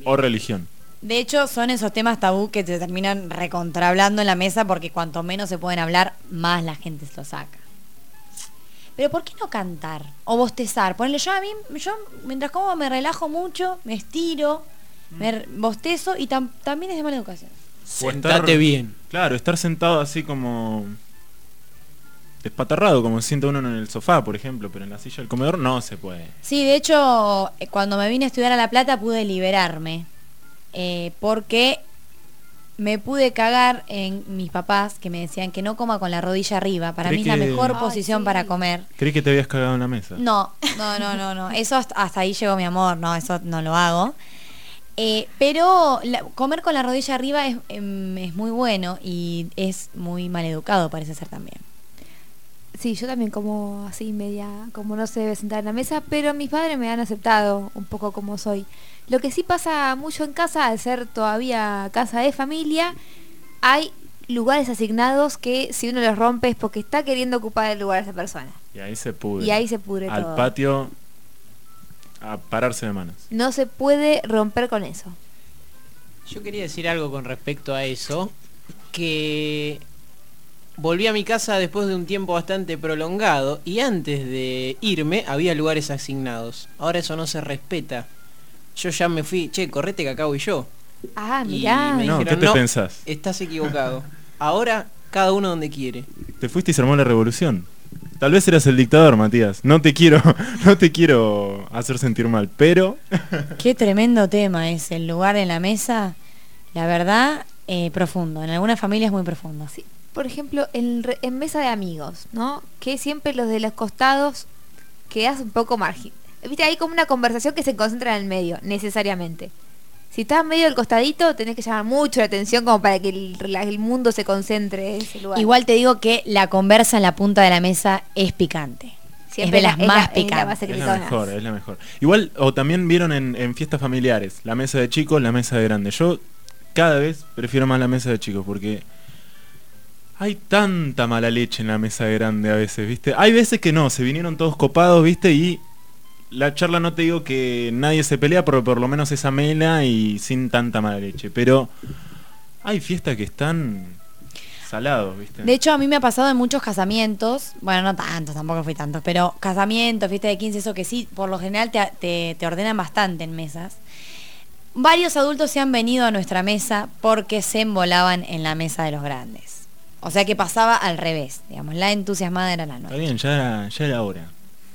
O religión. De hecho, son esos temas tabú que te terminan recontrahablando en la mesa porque cuanto menos se pueden hablar, más la gente se lo saca. Pero ¿por qué no cantar? O bostezar. Ponle, yo mientras como me relajo mucho, me estiro, me bostezo y también es de mala educación. Sentate bien. Claro, estar sentado así como despatarrado, como se sienta uno en el sofá, por ejemplo, pero en la silla del comedor no se puede. Sí, de hecho, cuando me vine a estudiar a La Plata pude liberarme. Porque me pude cagar en mis papás que me decían que no coma con la rodilla arriba. Para mí es la mejor posición para comer. ¿Creí que te habías cagado en la mesa? No. Eso hasta ahí llegó mi amor. No, eso no lo hago. Pero comer con la rodilla arriba es muy bueno y es muy maleducado, parece ser también. Sí, yo también como así media, como no se debe sentar en la mesa, pero mis padres me han aceptado un poco como soy. Lo que sí pasa mucho en casa, al ser todavía casa de familia, hay lugares asignados que si uno los rompe es porque está queriendo ocupar el lugar de esa persona. Y ahí se pudre. Todo. Al patio a pararse de manos. No se puede romper con eso. Yo quería decir algo con respecto a eso, que volví a mi casa después de un tiempo bastante prolongado y antes de irme había lugares asignados. Ahora eso no se respeta. Yo ya me fui, correte que acá voy yo. Ah, mirá. Y me dijeron, ¿qué te pensás? Estás equivocado. Ahora cada uno donde quiere. Te fuiste y se armó la revolución. Tal vez eras el dictador, Matías. No te quiero hacer sentir mal, pero... Qué tremendo tema es el lugar en la mesa. La verdad, profundo. En algunas familias muy profundo. Sí. Por ejemplo, en mesa de amigos, ¿no? Que siempre los de los costados quedas un poco margen. Viste, hay como una conversación que se concentra en el medio, necesariamente. Si estás en medio del costadito, tenés que llamar mucho la atención como para que el mundo se concentre en ese lugar. Igual te digo que la conversa en la punta de la mesa es picante. Siempre es de las más picantes. Es la mejor. Igual, o también vieron en fiestas familiares, la mesa de chicos, la mesa de grandes. Yo cada vez prefiero más la mesa de chicos porque... hay tanta mala leche en la mesa grande a veces, ¿viste? Hay veces que no, se vinieron todos copados, ¿viste? Y la charla, no te digo que nadie se pelea, pero por lo menos es amena y sin tanta mala leche. Pero hay fiestas que están salados, ¿viste? De hecho, a mí me ha pasado en muchos casamientos, bueno, no tantos, tampoco fui tantos, pero casamientos, fiesta de 15, eso que sí, por lo general te ordenan bastante en mesas. Varios adultos se han venido a nuestra mesa porque se embolaban en la mesa de los grandes. O sea que pasaba al revés, digamos, la entusiasmada era la nuestra. Está bien, ya era hora.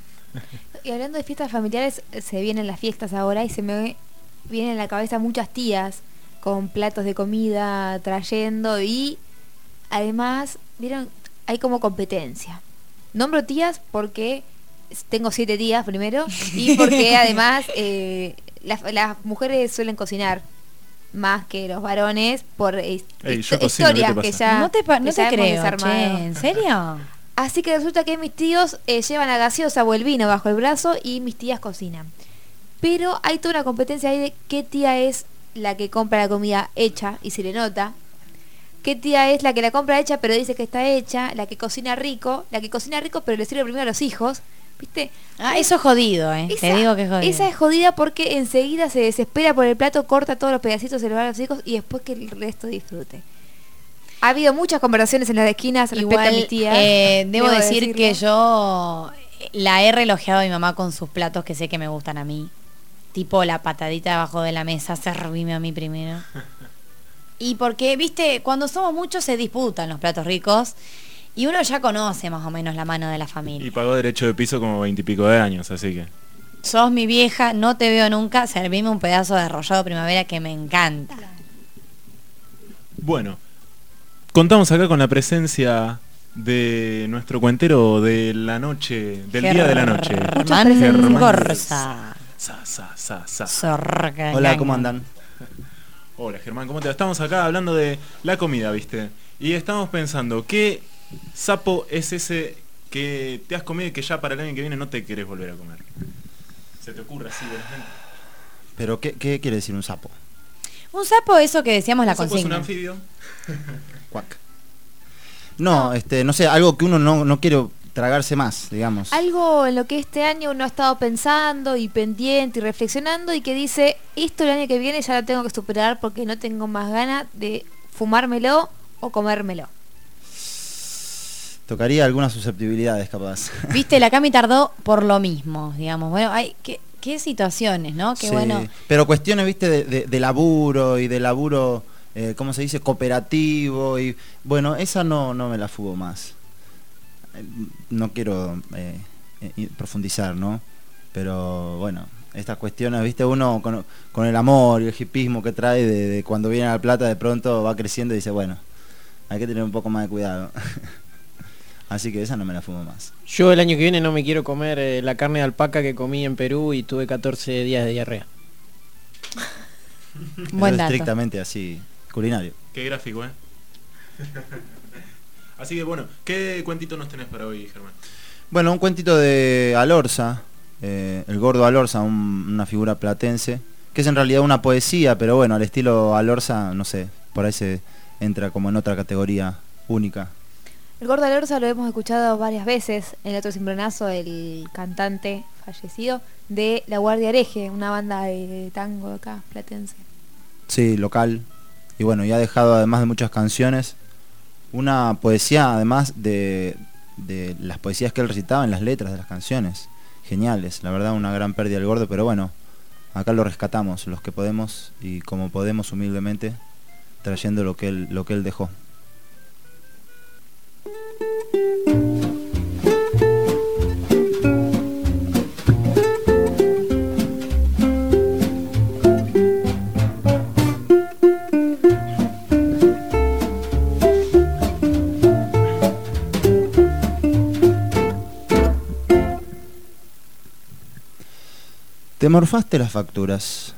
Y hablando de fiestas familiares, se vienen las fiestas ahora y se me vienen en la cabeza muchas tías con platos de comida trayendo y además, ¿vieron? Hay como competencia. Nombro tías porque tengo 7 tías primero y porque además las mujeres suelen cocinar más que los varones por historias que ya no te creo, che, ¿en serio? Así que resulta que mis tíos llevan la gaseosa o el vino bajo el brazo y mis tías cocinan. Pero hay toda una competencia ahí de qué tía es la que compra la comida hecha y se le nota. Qué tía es la que la compra hecha pero dice que está hecha, la que cocina rico pero le sirve primero a los hijos. ¿Viste? Eso es jodido, te digo que es jodido. Esa es jodida porque enseguida se desespera por el plato, corta todos los pedacitos, se los da a los hijos y después que el resto disfrute. Ha habido muchas conversaciones en las esquinas respecto a mis tías. Debo decir que yo la he relojeado a mi mamá con sus platos que sé que me gustan a mí. Tipo la patadita debajo de la mesa, servime a mí primero. Y porque, viste, cuando somos muchos se disputan los platos ricos. Y uno ya conoce más o menos la mano de la familia. Y pagó derecho de piso como 20 y pico de años, así que... Sos mi vieja, no te veo nunca, servime un pedazo de arrollado primavera que me encanta. Bueno, contamos acá con la presencia de nuestro cuentero de la noche, del día de la noche. Germán Gorza. Hola, ¿cómo andan? Hola, Germán, ¿cómo te va? Estamos acá hablando de la comida, ¿viste? Y estamos pensando, ¿qué sapo es ese que te has comido y que ya para el año que viene no te querés volver a comer? ¿Se te ocurre así, buenamente? ¿Pero qué quiere decir un sapo? Un sapo, eso que decíamos la consigna. ¿Un sapo es un anfibio? Cuac. No, no sé, algo que uno no quiero tragarse más, digamos. Algo en lo que este año uno ha estado pensando y pendiente y reflexionando y que dice, esto el año que viene ya lo tengo que superar porque no tengo más ganas de fumármelo o comérmelo. Tocaría algunas susceptibilidades, capaz. Viste, la Cami tardó por lo mismo, digamos. Bueno, hay qué situaciones, ¿no? Que Sí, bueno. pero cuestiones, viste, de laburo y de laburo, ¿cómo se dice? Cooperativo. Y bueno, esa no me la fumo más. No quiero profundizar, ¿no? Pero bueno, estas cuestiones, viste, uno con el amor y el hipismo que trae de cuando viene a La Plata, de pronto va creciendo y dice, bueno, hay que tener un poco más de cuidado. Así que esa no me la fumo más. Yo el año que viene no me quiero comer la carne de alpaca que comí en Perú y tuve 14 días de diarrea. Buen dato. Estrictamente así, culinario. Qué gráfico, ¿eh? Así que bueno, ¿qué cuentito nos tenés para hoy, Germán? Bueno, un cuentito de Alorza, el gordo Alorza, una figura platense, que es en realidad una poesía, pero bueno, al estilo Alorza, no sé, por ahí se entra como en otra categoría única. El Gordo Alorza lo hemos escuchado varias veces en el otro cimbronazo, el cantante fallecido de La Guardia Hereje, una banda de tango acá, platense. Sí, local. Y bueno, y ha dejado, además de muchas canciones, una poesía, además de las poesías que él recitaba en las letras de las canciones. Geniales, la verdad, una gran pérdida del gordo, pero bueno, acá lo rescatamos, los que podemos y como podemos humildemente, trayendo lo que él dejó. Te morfaste las facturas.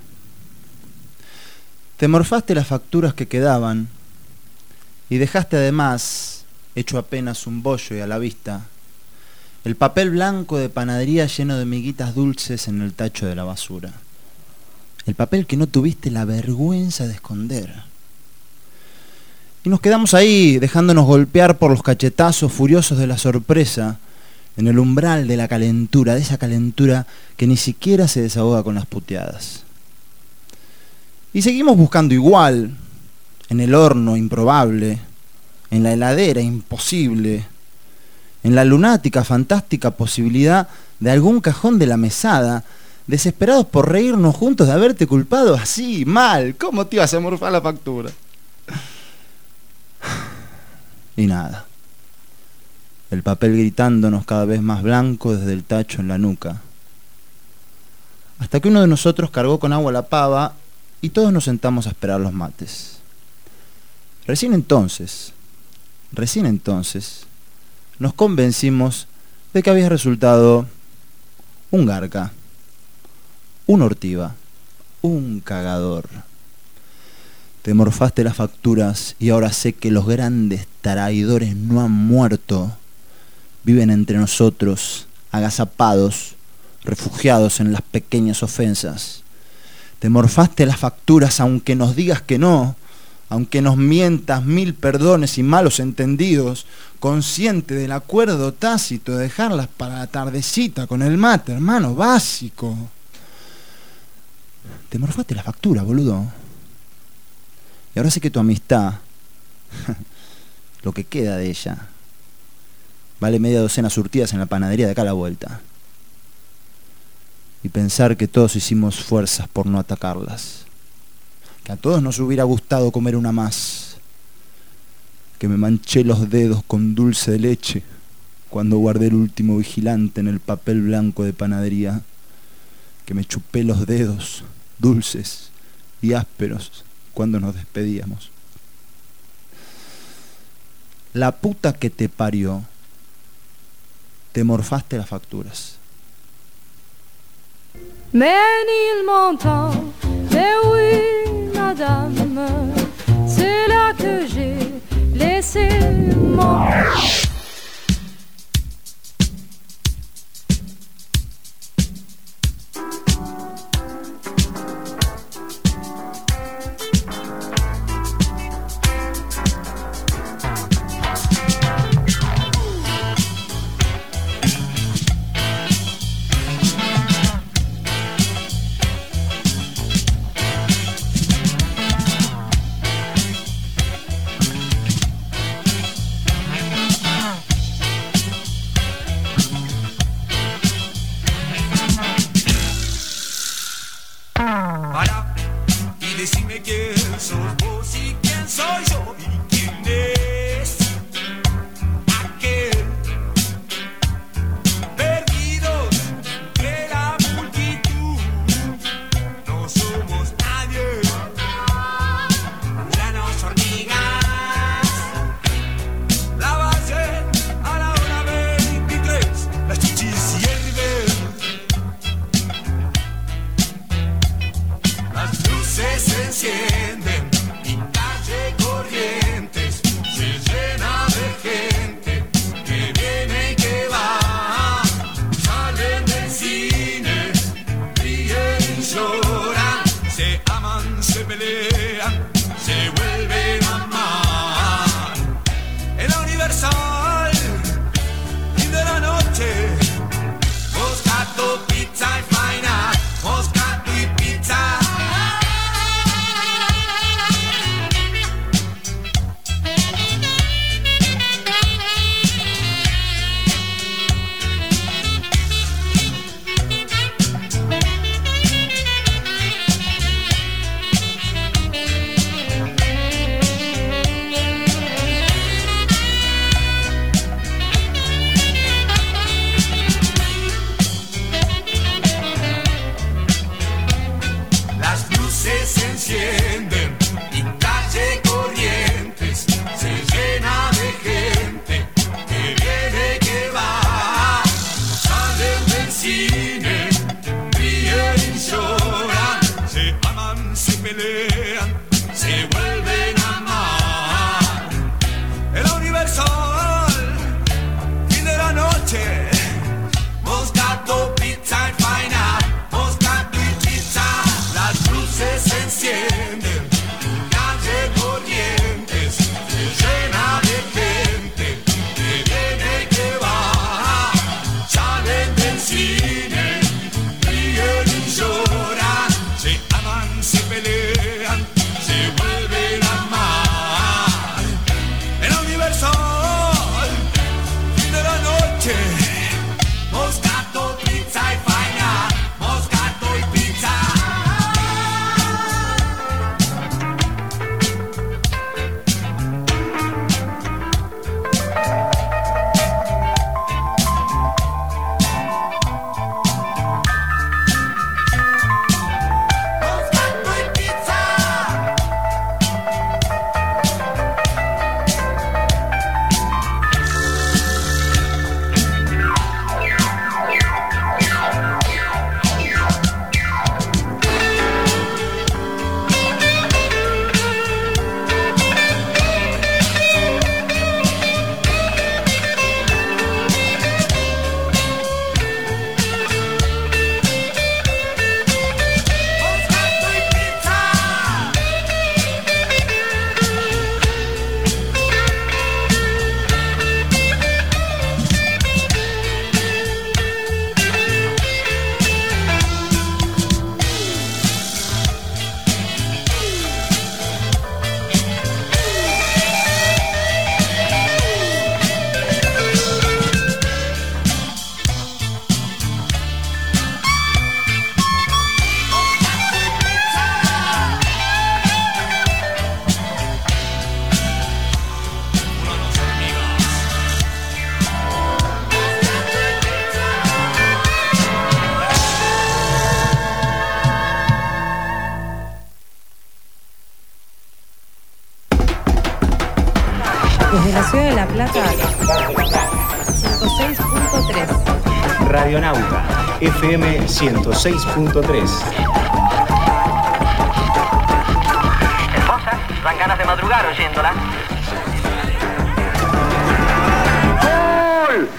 Te morfaste las facturas que quedaban y dejaste además, hecho apenas un bollo y a la vista, el papel blanco de panadería lleno de miguitas dulces en el tacho de la basura. El papel que no tuviste la vergüenza de esconder. Y nos quedamos ahí, dejándonos golpear por los cachetazos furiosos de la sorpresa, en el umbral de la calentura, de esa calentura que ni siquiera se desahoga con las puteadas. Y seguimos buscando igual, en el horno improbable, en la heladera imposible, en la lunática, fantástica posibilidad de algún cajón de la mesada, desesperados por reírnos juntos de haberte culpado así, mal. ¿Cómo te ibas a morfar la factura? Y nada. El papel gritándonos cada vez más blanco desde el tacho en la nuca. Hasta que uno de nosotros cargó con agua la pava y todos nos sentamos a esperar los mates. Recién entonces, nos convencimos de que había resultado un garca, un ortiva, un cagador. Te morfaste las facturas y ahora sé que los grandes traidores no han muerto. Viven entre nosotros, agazapados, refugiados en las pequeñas ofensas. Te morfaste las facturas aunque nos digas que no, aunque nos mientas 1000 perdones y malos entendidos, consciente del acuerdo tácito de dejarlas para la tardecita con el mate, hermano, básico. Te morfaste la factura, boludo. Y ahora sé que tu amistad, lo que queda de ella, vale media docena surtidas en la panadería de acá a la vuelta. Y pensar que todos hicimos fuerzas por no atacarlas. Que a todos nos hubiera gustado comer una más. Que me manché los dedos con dulce de leche cuando guardé el último vigilante en el papel blanco de panadería. Que me chupé los dedos, dulces y ásperos, cuando nos despedíamos. La puta que te parió. Te morfaste las facturas. Mène-il m'entend, mais oui, madame, c'est là que j'ai laissé mon... Desde la ciudad de La Plata, 106.3. Radionauta, FM 106.3. Hermosa, dan ganas de madrugar oyéndola. ¡Gol!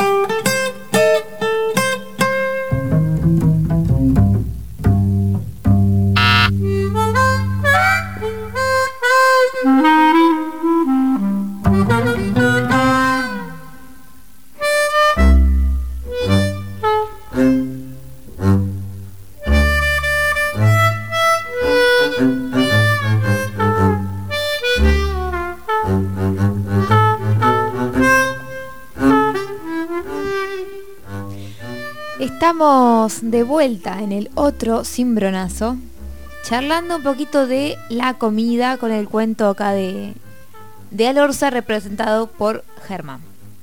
Estamos de vuelta en el otro cimbronazo, charlando un poquito de la comida con el cuento acá de Alorza, representado por Germán.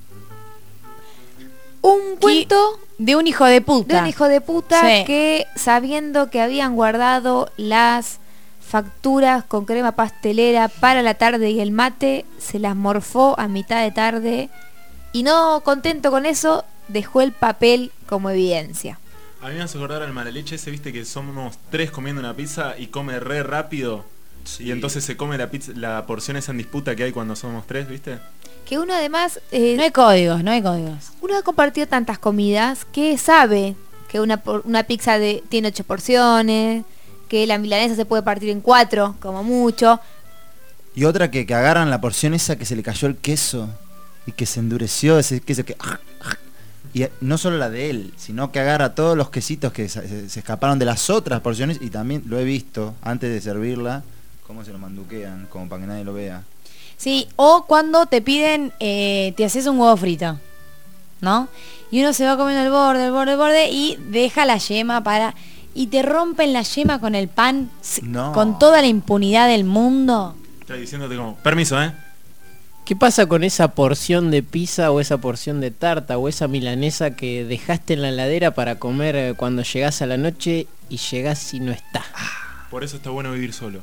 Un cuento de un hijo de puta. De un hijo de puta Sí. que, sabiendo que habían guardado las facturas con crema pastelera para la tarde y el mate, se las morfó a mitad de tarde y, no contento con eso, dejó el papel como evidencia. A mí me hace acordar al mala leche ese, viste, que somos 3 comiendo una pizza y come re rápido. Y entonces se come la pizza, la porción esa en disputa que hay cuando somos 3, ¿viste? Que uno además... no hay códigos. Uno ha compartido tantas comidas que sabe que una pizza tiene 8 porciones, que la milanesa se puede partir en 4, como mucho. Y otra que agarran la porción esa que se le cayó el queso y que se endureció, ese queso que... Y no solo la de él, sino que agarra todos los quesitos que se escaparon de las otras porciones, y también lo he visto antes de servirla, cómo se lo manduquean, como para que nadie lo vea. Sí, o cuando te piden, te haces un huevo frito, ¿no? Y uno se va comiendo el borde y deja la yema y te rompen la yema con el pan, con toda la impunidad del mundo. Está diciéndote como, permiso, ¿Qué pasa con esa porción de pizza o esa porción de tarta o esa milanesa que dejaste en la heladera para comer cuando llegás a la noche y llegás y no está? Por eso está bueno vivir solo.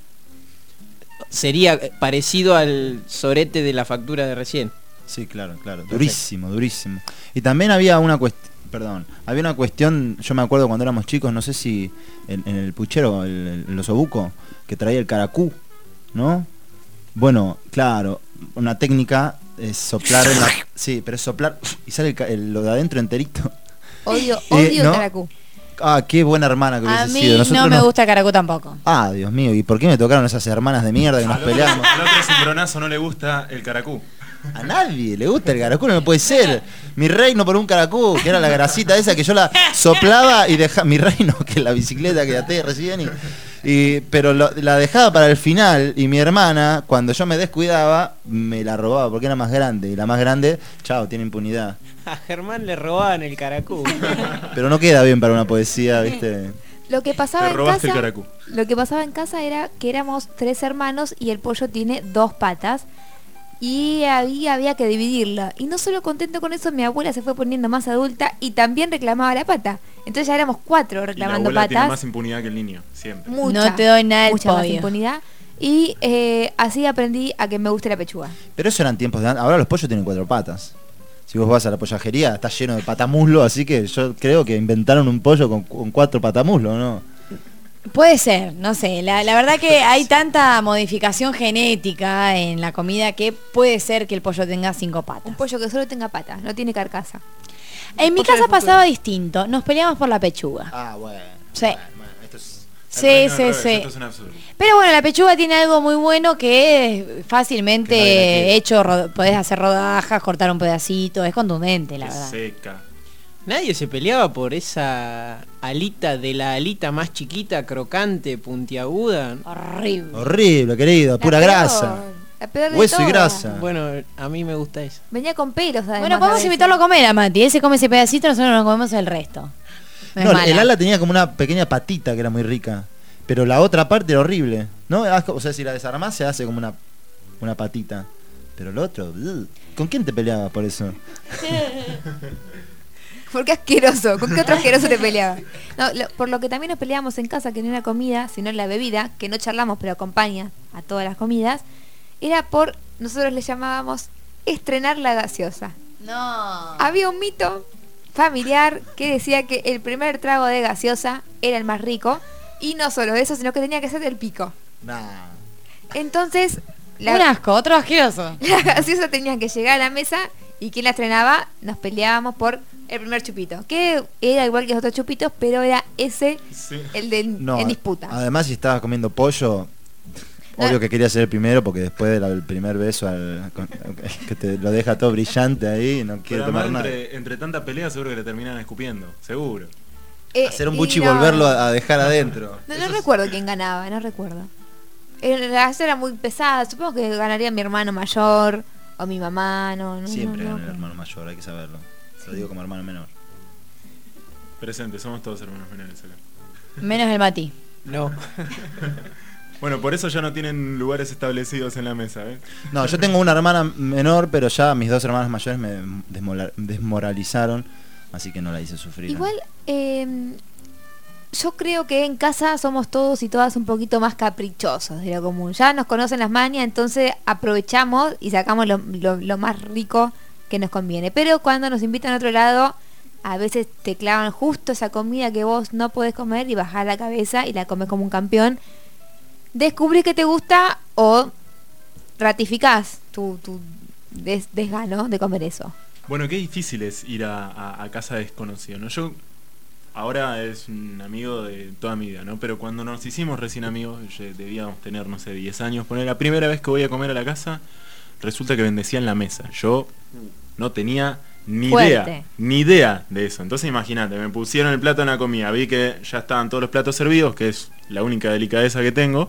Sería parecido al sorete de la factura de recién. Sí, claro. Durísimo. Y también había una cuestión, yo me acuerdo cuando éramos chicos, no sé si en el puchero, el osobuco, que traía el caracú, ¿no? Bueno, claro, una técnica es soplar sí, pero es soplar y sale lo de adentro enterito. Odio ¿no? el caracú. Ah, qué buena hermana que hubiese sido. A mí Nosotros no me gusta el caracú tampoco. Ah, Dios mío, ¿y por qué me tocaron esas hermanas de mierda que nos peleamos? Al otro cimbronazo no le gusta el caracú. A nadie le gusta el caracú, no puede ser. Mi reino por un caracú, que era la grasita esa que yo la soplaba y dejaba. Mi reino, que es la bicicleta que até recién. Pero la dejaba para el final, y mi hermana, cuando yo me descuidaba, me la robaba porque era más grande. Y la más grande, chao, tiene impunidad. A Germán le robaban el caracú. Pero no queda bien para una poesía, ¿viste? Lo que pasaba Te robaste el caracú. Lo que pasaba en casa era que éramos 3 hermanos y el pollo tiene 2 patas. Y había que dividirla. Y no solo contento con eso, mi abuela se fue poniendo más adulta y también reclamaba la pata. Entonces ya éramos 4 reclamando y la abuela patas. tiene más impunidad que el niño, siempre. No te doy nada del mucha más pollo. impunidad. Y así aprendí a que me guste la pechuga. Pero eso eran tiempos de antes. Ahora los pollos tienen 4 patas. Si vos vas a la pollajería, está lleno de patamuslo, así que yo creo que inventaron un pollo con 4 patamuslos, ¿no? Puede ser, no sé. La verdad que hay tanta modificación genética en la comida que puede ser que el pollo tenga 5 patas. Un pollo que solo tenga patas, no tiene carcasa. En mi casa pasaba distinto. Nos peleamos por la pechuga. Ah, bueno. Sí. Esto es... Sí. Esto es un absurdo. Pero bueno, la pechuga tiene algo muy bueno que es fácilmente Que nadie la quiere. hecho. Podés hacer rodajas, cortar un pedacito. Es contundente, la verdad. Seca. Nadie se peleaba por esa alita, de la alita más chiquita, crocante, puntiaguda. Horrible. Horrible, querido, pura grasa. La peor de Hueso y todas. grasa. Bueno, a mí me gusta eso. Venía con pelos además. Bueno, a podemos veces. invitarlo a comer a Mati. Él se come ese pedacito, nosotros nos comemos el resto. No es No, mala. el ala tenía como una pequeña patita que era muy rica. Pero la otra parte era horrible, ¿no? O sea, si la desarmás se hace como una patita. Pero lo otro... ¿Con quién te peleabas por eso? ¿Por qué asqueroso? ¿Con qué otro asqueroso te peleaba? No, por lo que también nos peleábamos en casa, que no era comida, sino la bebida, que no charlamos pero acompaña a todas las comidas, era por nosotros le llamábamos estrenar la gaseosa. No. Había un mito familiar que decía que el primer trago de gaseosa era el más rico, y no solo eso, sino que tenía que ser del pico. Nah. Entonces, Un asco, otro asqueroso. la gaseosa tenía que llegar a la mesa, y quien la estrenaba nos peleábamos por el primer chupito, que era igual que los otros chupitos, pero era ese el en disputa. Además, si estabas comiendo pollo, obvio que quería ser el primero, porque después del primer beso que te lo deja todo brillante ahí, no quiere Pero tomar además, nada. entre tanta pelea seguro que le terminan escupiendo, seguro. Hacer un buchi y volverlo a dejar adentro. No recuerdo quién ganaba, no recuerdo. La gaseosa era muy pesada, supongo que ganaría mi hermano mayor o mi mamá, Siempre no. gana el hermano mayor, hay que saberlo. Lo digo como hermano menor. Presente, somos todos hermanos menores acá. Menos el Mati. No. Bueno, por eso ya no tienen lugares establecidos en la mesa, ¿eh? No, yo tengo una hermana menor, pero ya mis dos hermanas mayores me desmoralizaron, así que no la hice sufrir. Igual, yo creo que en casa somos todos y todas un poquito más caprichosos de lo común. Ya nos conocen las mañas, entonces aprovechamos y sacamos lo más rico que nos conviene. Pero cuando nos invitan a otro lado, a veces te clavan justo esa comida que vos no podés comer y bajás la cabeza y la comes como un campeón. Descubrís que te gusta o ratificás tu desgano de comer eso. Bueno, qué difícil es ir a casa de desconocido, ¿no? Yo ahora es un amigo de toda mi vida, ¿no? Pero cuando nos hicimos recién amigos, debíamos tener, no sé, 10 años. Poner la primera vez que voy a comer a la casa, resulta que bendecían la mesa. Yo no tenía ni idea de eso. Entonces imagínate, me pusieron el plato en la comida, vi que ya estaban todos los platos servidos, que es la única delicadeza que tengo,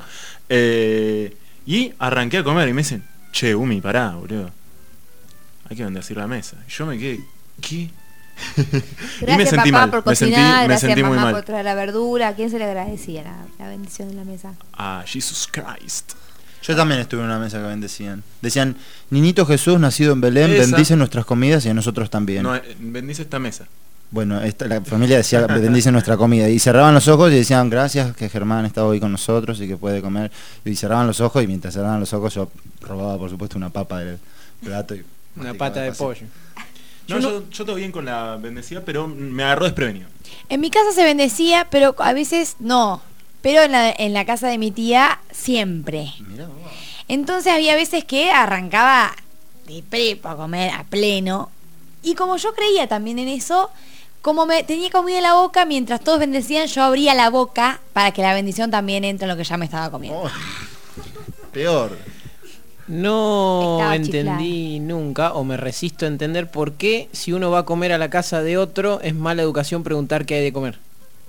y arranqué a comer y me dicen, che, Umi, pará, boludo, hay que bendecir la mesa. Y yo me quedé, ¿qué? Gracias, y me sentí papá, mal, por cocinar, me sentí muy mamá mal. por traer la verdura. ¿A quién se le agradecía la bendición de la mesa? A Jesus Christ. Yo también estuve en una mesa que bendecían. Decían, Niñito Jesús, nacido en Belén, Esa. bendice nuestras comidas y a nosotros también. No, bendice esta mesa. Bueno, la familia decía, bendice nuestra comida. Y cerraban los ojos y decían, gracias que Germán está hoy con nosotros y que puede comer. Y cerraban los ojos, y mientras cerraban los ojos yo robaba, por supuesto, una papa del plato. Y una pata de pollo. No, yo todo bien con la bendecida, pero me agarró desprevenido. En mi casa se bendecía, pero a veces no. Pero en la casa de mi tía siempre. Mirá vos. Entonces había veces que arrancaba de prepo a comer a pleno. Y como yo creía también en eso, como me tenía comida en la boca, mientras todos bendecían, yo abría la boca para que la bendición también entre en lo que ya me estaba comiendo. Oh, peor. No Estaba entendí nunca, o me resisto a entender por qué, si uno va a comer a la casa de otro, es mala educación preguntar qué hay de comer.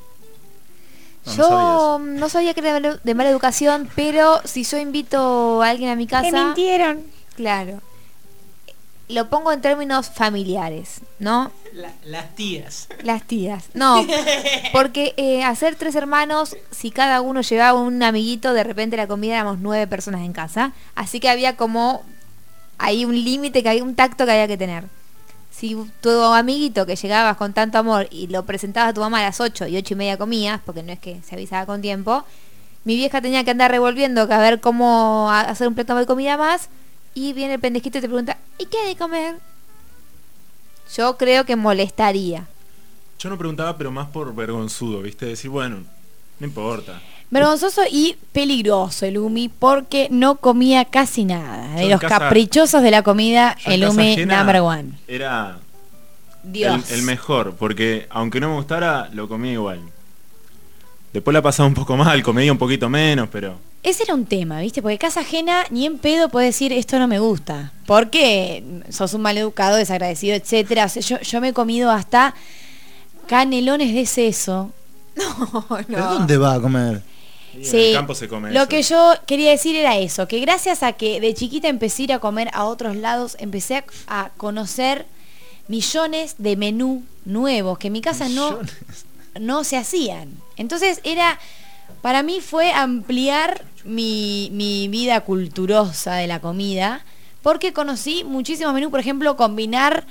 Yo no sabía que era de mala educación, pero si yo invito a alguien a mi casa... ¡Me mintieron! Claro. Lo pongo en términos familiares, ¿no? Las tías. Las tías. No, porque hacer 3 hermanos, si cada uno llevaba un amiguito, de repente la comida éramos 9 personas en casa. Así que había como... Hay un límite, que hay un tacto que había que tener. Si tu amiguito que llegabas con tanto amor y lo presentabas a tu mamá a las 8 y 8:30 comías, porque no es que se avisaba con tiempo, mi vieja tenía que andar revolviendo a ver cómo hacer un plato de comida más, y viene el pendejito y te pregunta, ¿y qué hay de comer? Yo creo que molestaría. Yo no preguntaba, pero más por vergonzudo, ¿viste? Decir, bueno, no importa. Vergonzoso y peligroso el Umi, porque no comía casi nada. Yo De en los casa- caprichosos de la comida, Yo en el casa Umi ajena number one. Era Dios. el mejor, porque aunque no me gustara, lo comía igual. Después la pasaba un poco mal, comía un poquito menos, pero... Ese era un tema, ¿viste? Porque casa ajena ni en pedo puede decir esto no me gusta. Porque sos un maleducado, desagradecido, etcétera. O sea, yo me he comido hasta canelones de seso. ¿Pero dónde va a comer? En Sí, el campo se come lo eso. que yo quería decir era eso, que gracias a que de chiquita empecé a ir a comer a otros lados, empecé a conocer millones de menú nuevos que en mi casa no se hacían. Entonces para mí fue ampliar mi vida culturosa de la comida, porque conocí muchísimos menús. Por ejemplo, combinar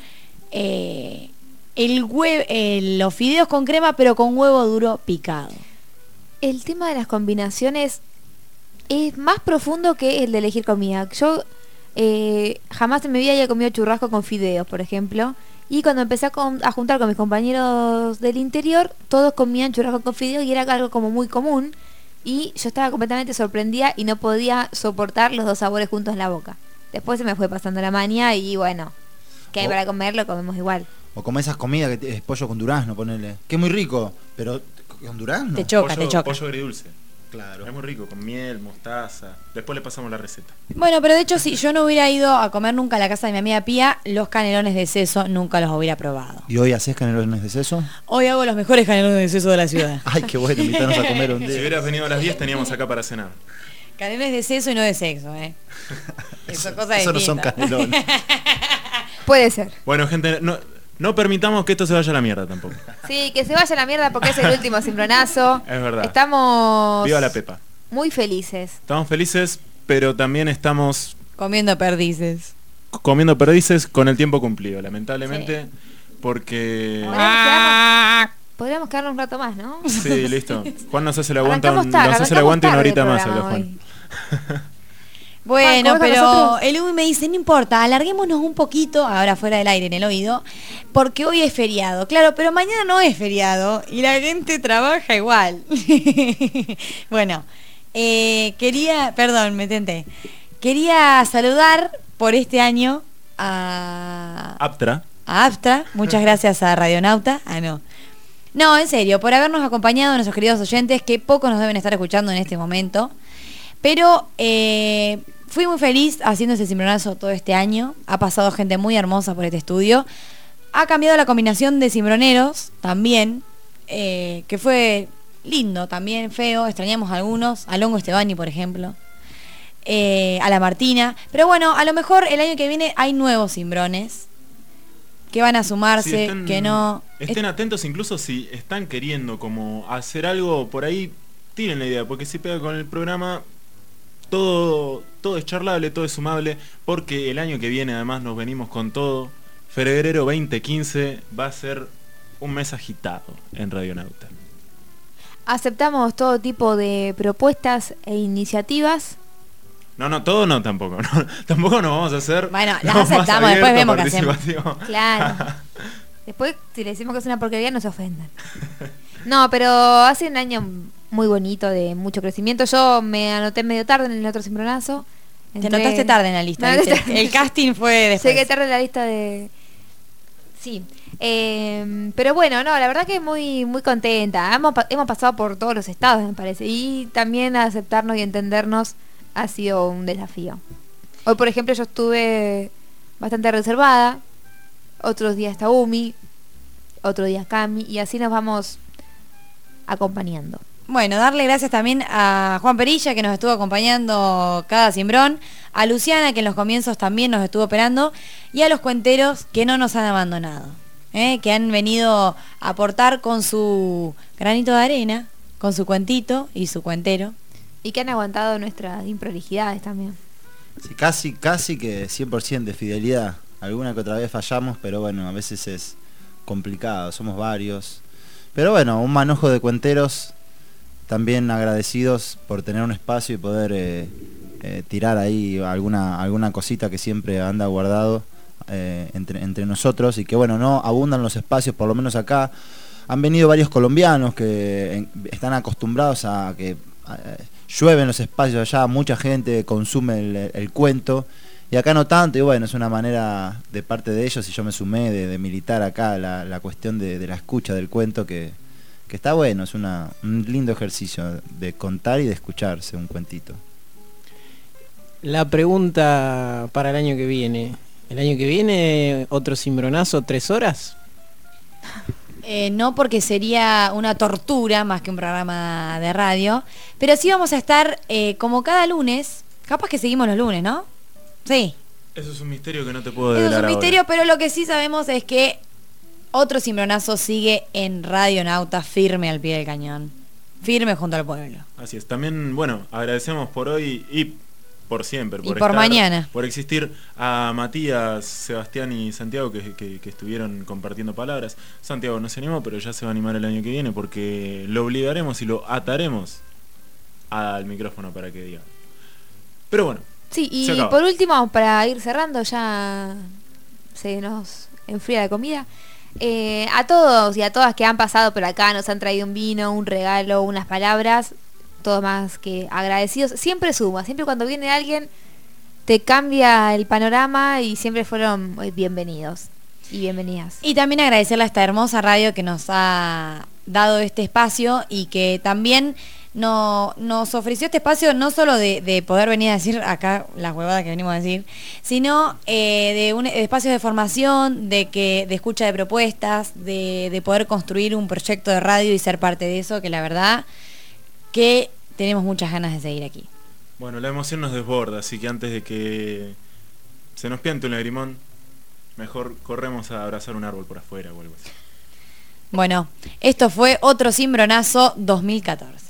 los fideos con crema, pero con huevo duro picado. El tema de las combinaciones es más profundo que el de elegir comida. Yo Jamás en mi vida había comido churrasco con fideos, por ejemplo. Y cuando empecé a juntar con mis compañeros del interior, todos comían churrasco con fideos y era algo como muy común. Y yo estaba completamente sorprendida y no podía soportar los dos sabores juntos en la boca. Después se me fue pasando la manía y bueno, que hay para comer, lo comemos igual. O como esas comidas que es pollo con durazno, ponele. Que es muy rico, pero con durazno. Te choca, pollo, te choca. Pollo agridulce. Claro. Es muy rico, con miel, mostaza. Después le pasamos la receta. Bueno, pero de hecho, si yo no hubiera ido a comer nunca a la casa de mi amiga Pía, los canelones de seso nunca los hubiera probado. ¿Y hoy haces canelones de seso? Hoy hago los mejores canelones de seso de la ciudad. Ay, qué bueno, invitarnos a comer un día. Si hubieras venido a las 10 teníamos acá para cenar. Canelones de seso y no de sexo, Eso es cosa Eso no son distinta. canelones. Puede ser. Bueno, gente, no permitamos que esto se vaya a la mierda tampoco. Sí, que se vaya a la mierda porque es el último cimbronazo. Es verdad. Estamos Viva la Pepa. muy felices. Estamos felices, pero también estamos Comiendo perdices. comiendo perdices con el tiempo cumplido, lamentablemente, porque... Podríamos quedarnos un rato más, ¿no? Sí, listo. Juan nos hace el aguante, Arrancamos una horita tarde más, el acá programa Juan. Bueno, Juan, ¿cómo es pero con nosotros? el Umi me dice, no importa, alarguémonos un poquito, ahora fuera del aire en el oído, porque hoy es feriado. Claro, pero mañana no es feriado y la gente trabaja igual. Bueno, me tenté. Quería saludar por este año a Aptra. Muchas gracias a Radionauta. No, en serio, por habernos acompañado nuestros queridos oyentes, que pocos nos deben estar escuchando en este momento. Pero fui muy feliz haciendo ese cimbronazo todo este año. Ha pasado gente muy hermosa por este estudio. Ha cambiado la combinación de cimbroneros también, que fue lindo, también feo. Extrañamos a algunos, a Longo Estebani, por ejemplo. A la Martina. Pero bueno, a lo mejor el año que viene hay nuevos cimbrones que van a sumarse, Sí, que no... Estén atentos, incluso si están queriendo como hacer algo por ahí, tiren la idea, porque si pega con el programa, todo es charlable, todo es sumable, porque el año que viene además nos venimos con todo. Febrero 2015 va a ser un mes agitado en Radionauta. Aceptamos todo tipo de propuestas e iniciativas. No, todo no tampoco. Tampoco nos vamos a hacer. Bueno, las más aceptamos, después abierto, vemos qué hacemos. participativo. Claro. Después, si le decimos que es una porquería, no se ofendan. No, pero hace un año muy bonito, de mucho crecimiento. Yo me anoté medio tarde en el otro cimbronazo. Te anotaste tarde en la lista, ¿viste? El casting fue después. Llegué tarde en la lista de... Sí. Pero bueno, no, la verdad que muy muy contenta. Hemos pasado por todos los estados, me parece. Y también aceptarnos y entendernos ha sido un desafío. Hoy, por ejemplo, yo estuve bastante reservada. Otros días está Umi. Otro día Cami. Y así nos vamos acompañando. Bueno, darle gracias también a Juan Perilla, que nos estuvo acompañando cada cimbrón, a Luciana, que en los comienzos también nos estuvo operando, y a los cuenteros que no nos han abandonado, que han venido a aportar con su granito de arena, con su cuentito y su cuentero. Y que han aguantado nuestras improlijidades también. Sí, casi que 100% de fidelidad. Alguna que otra vez fallamos, pero bueno, a veces es complicado, somos varios. Pero bueno, un manojo de cuenteros, también agradecidos por tener un espacio y poder tirar ahí alguna cosita que siempre anda guardado entre nosotros, y que bueno, no abundan los espacios, por lo menos acá. Han venido varios colombianos que están acostumbrados a que llueven los espacios allá, mucha gente consume el cuento, y acá no tanto, y bueno, es una manera de parte de ellos, y yo me sumé de militar acá la cuestión de la escucha del cuento, que está bueno, es un lindo ejercicio de contar y de escucharse un cuentito. La pregunta para el año que viene. ¿El año que viene otro cimbronazo 3 horas? No, porque sería una tortura más que un programa de radio, pero sí vamos a estar como cada lunes. Capaz que seguimos los lunes, ¿no? Sí. Eso es un misterio que no te puedo Eso develar es un misterio, ahora. pero lo que sí sabemos es que otro cimbronazo sigue en Radionauta, firme al pie del cañón, firme junto al pueblo. Así es. También, bueno, agradecemos por hoy y por siempre, Y por mañana. por existir, a Matías, Sebastián y Santiago que estuvieron compartiendo palabras. Santiago no se animó, pero ya se va a animar el año que viene, porque lo obligaremos y lo ataremos al micrófono para que diga. Pero bueno, Sí, y Se acaba. por último, para ir cerrando, ya se nos enfría la comida. A todos y a todas que han pasado por acá, nos han traído un vino, un regalo, unas palabras, todo más que agradecidos. Siempre suma, siempre cuando viene alguien te cambia el panorama y siempre fueron bienvenidos y bienvenidas. Y también agradecerle a esta hermosa radio que nos ha dado este espacio y que también nos ofreció este espacio no solo de poder venir a decir acá las huevadas que venimos a decir, sino de espacios de formación, de escucha de propuestas, de poder construir un proyecto de radio y ser parte de eso, que la verdad que tenemos muchas ganas de seguir aquí. Bueno, la emoción nos desborda, así que antes de que se nos piante un lagrimón, mejor corremos a abrazar un árbol por afuera o algo así. Bueno, esto fue otro Cimbronazo 2014.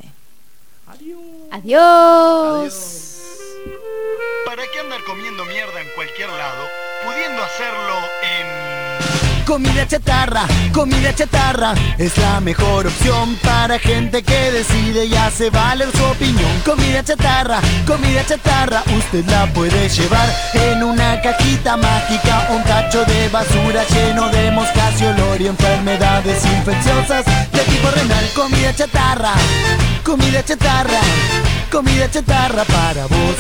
Adiós. ¿Para qué andar comiendo mierda en cualquier lado, pudiendo hacerlo en... Comida chatarra, es la mejor opción para gente que decide y hace valer su opinión. Comida chatarra, usted la puede llevar en una cajita mágica, un tacho de basura lleno de moscas y olor y enfermedades infecciosas de tipo renal. Comida chatarra para vos.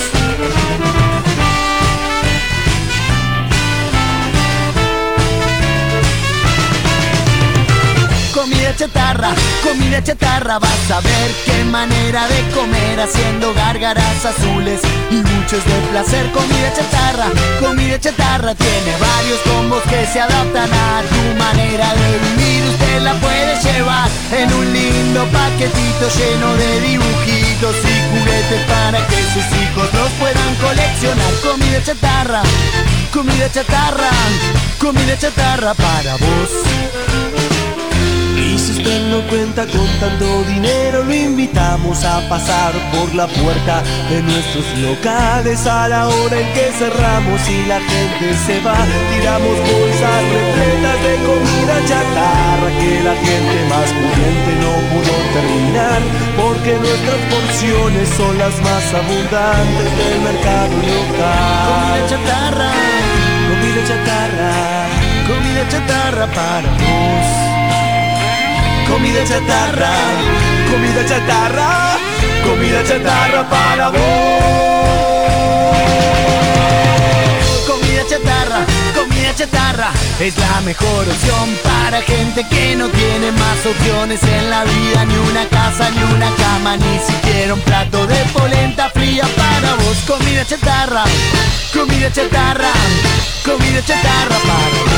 Comida chatarra, vas a ver qué manera de comer haciendo gárgaras azules y buches de placer. Comida chatarra tiene varios combos que se adaptan a tu manera de vivir. Usted la puede llevar en un lindo paquetito lleno de dibujitos y juguetes para que sus hijos los puedan coleccionar. Comida chatarra para vos. Y si usted no cuenta con tanto dinero, lo invitamos a pasar por la puerta de nuestros locales a la hora en que cerramos y la gente se va. Tiramos bolsas repletas de comida chatarra que la gente más pudiente no pudo terminar, porque nuestras porciones son las más abundantes del mercado local. Comida chatarra para vos. Comida chatarra para vos. Comida chatarra es la mejor opción para gente que no tiene más opciones en la vida, ni una casa, ni una cama, ni siquiera un plato de polenta fría para vos. Comida chatarra para vos.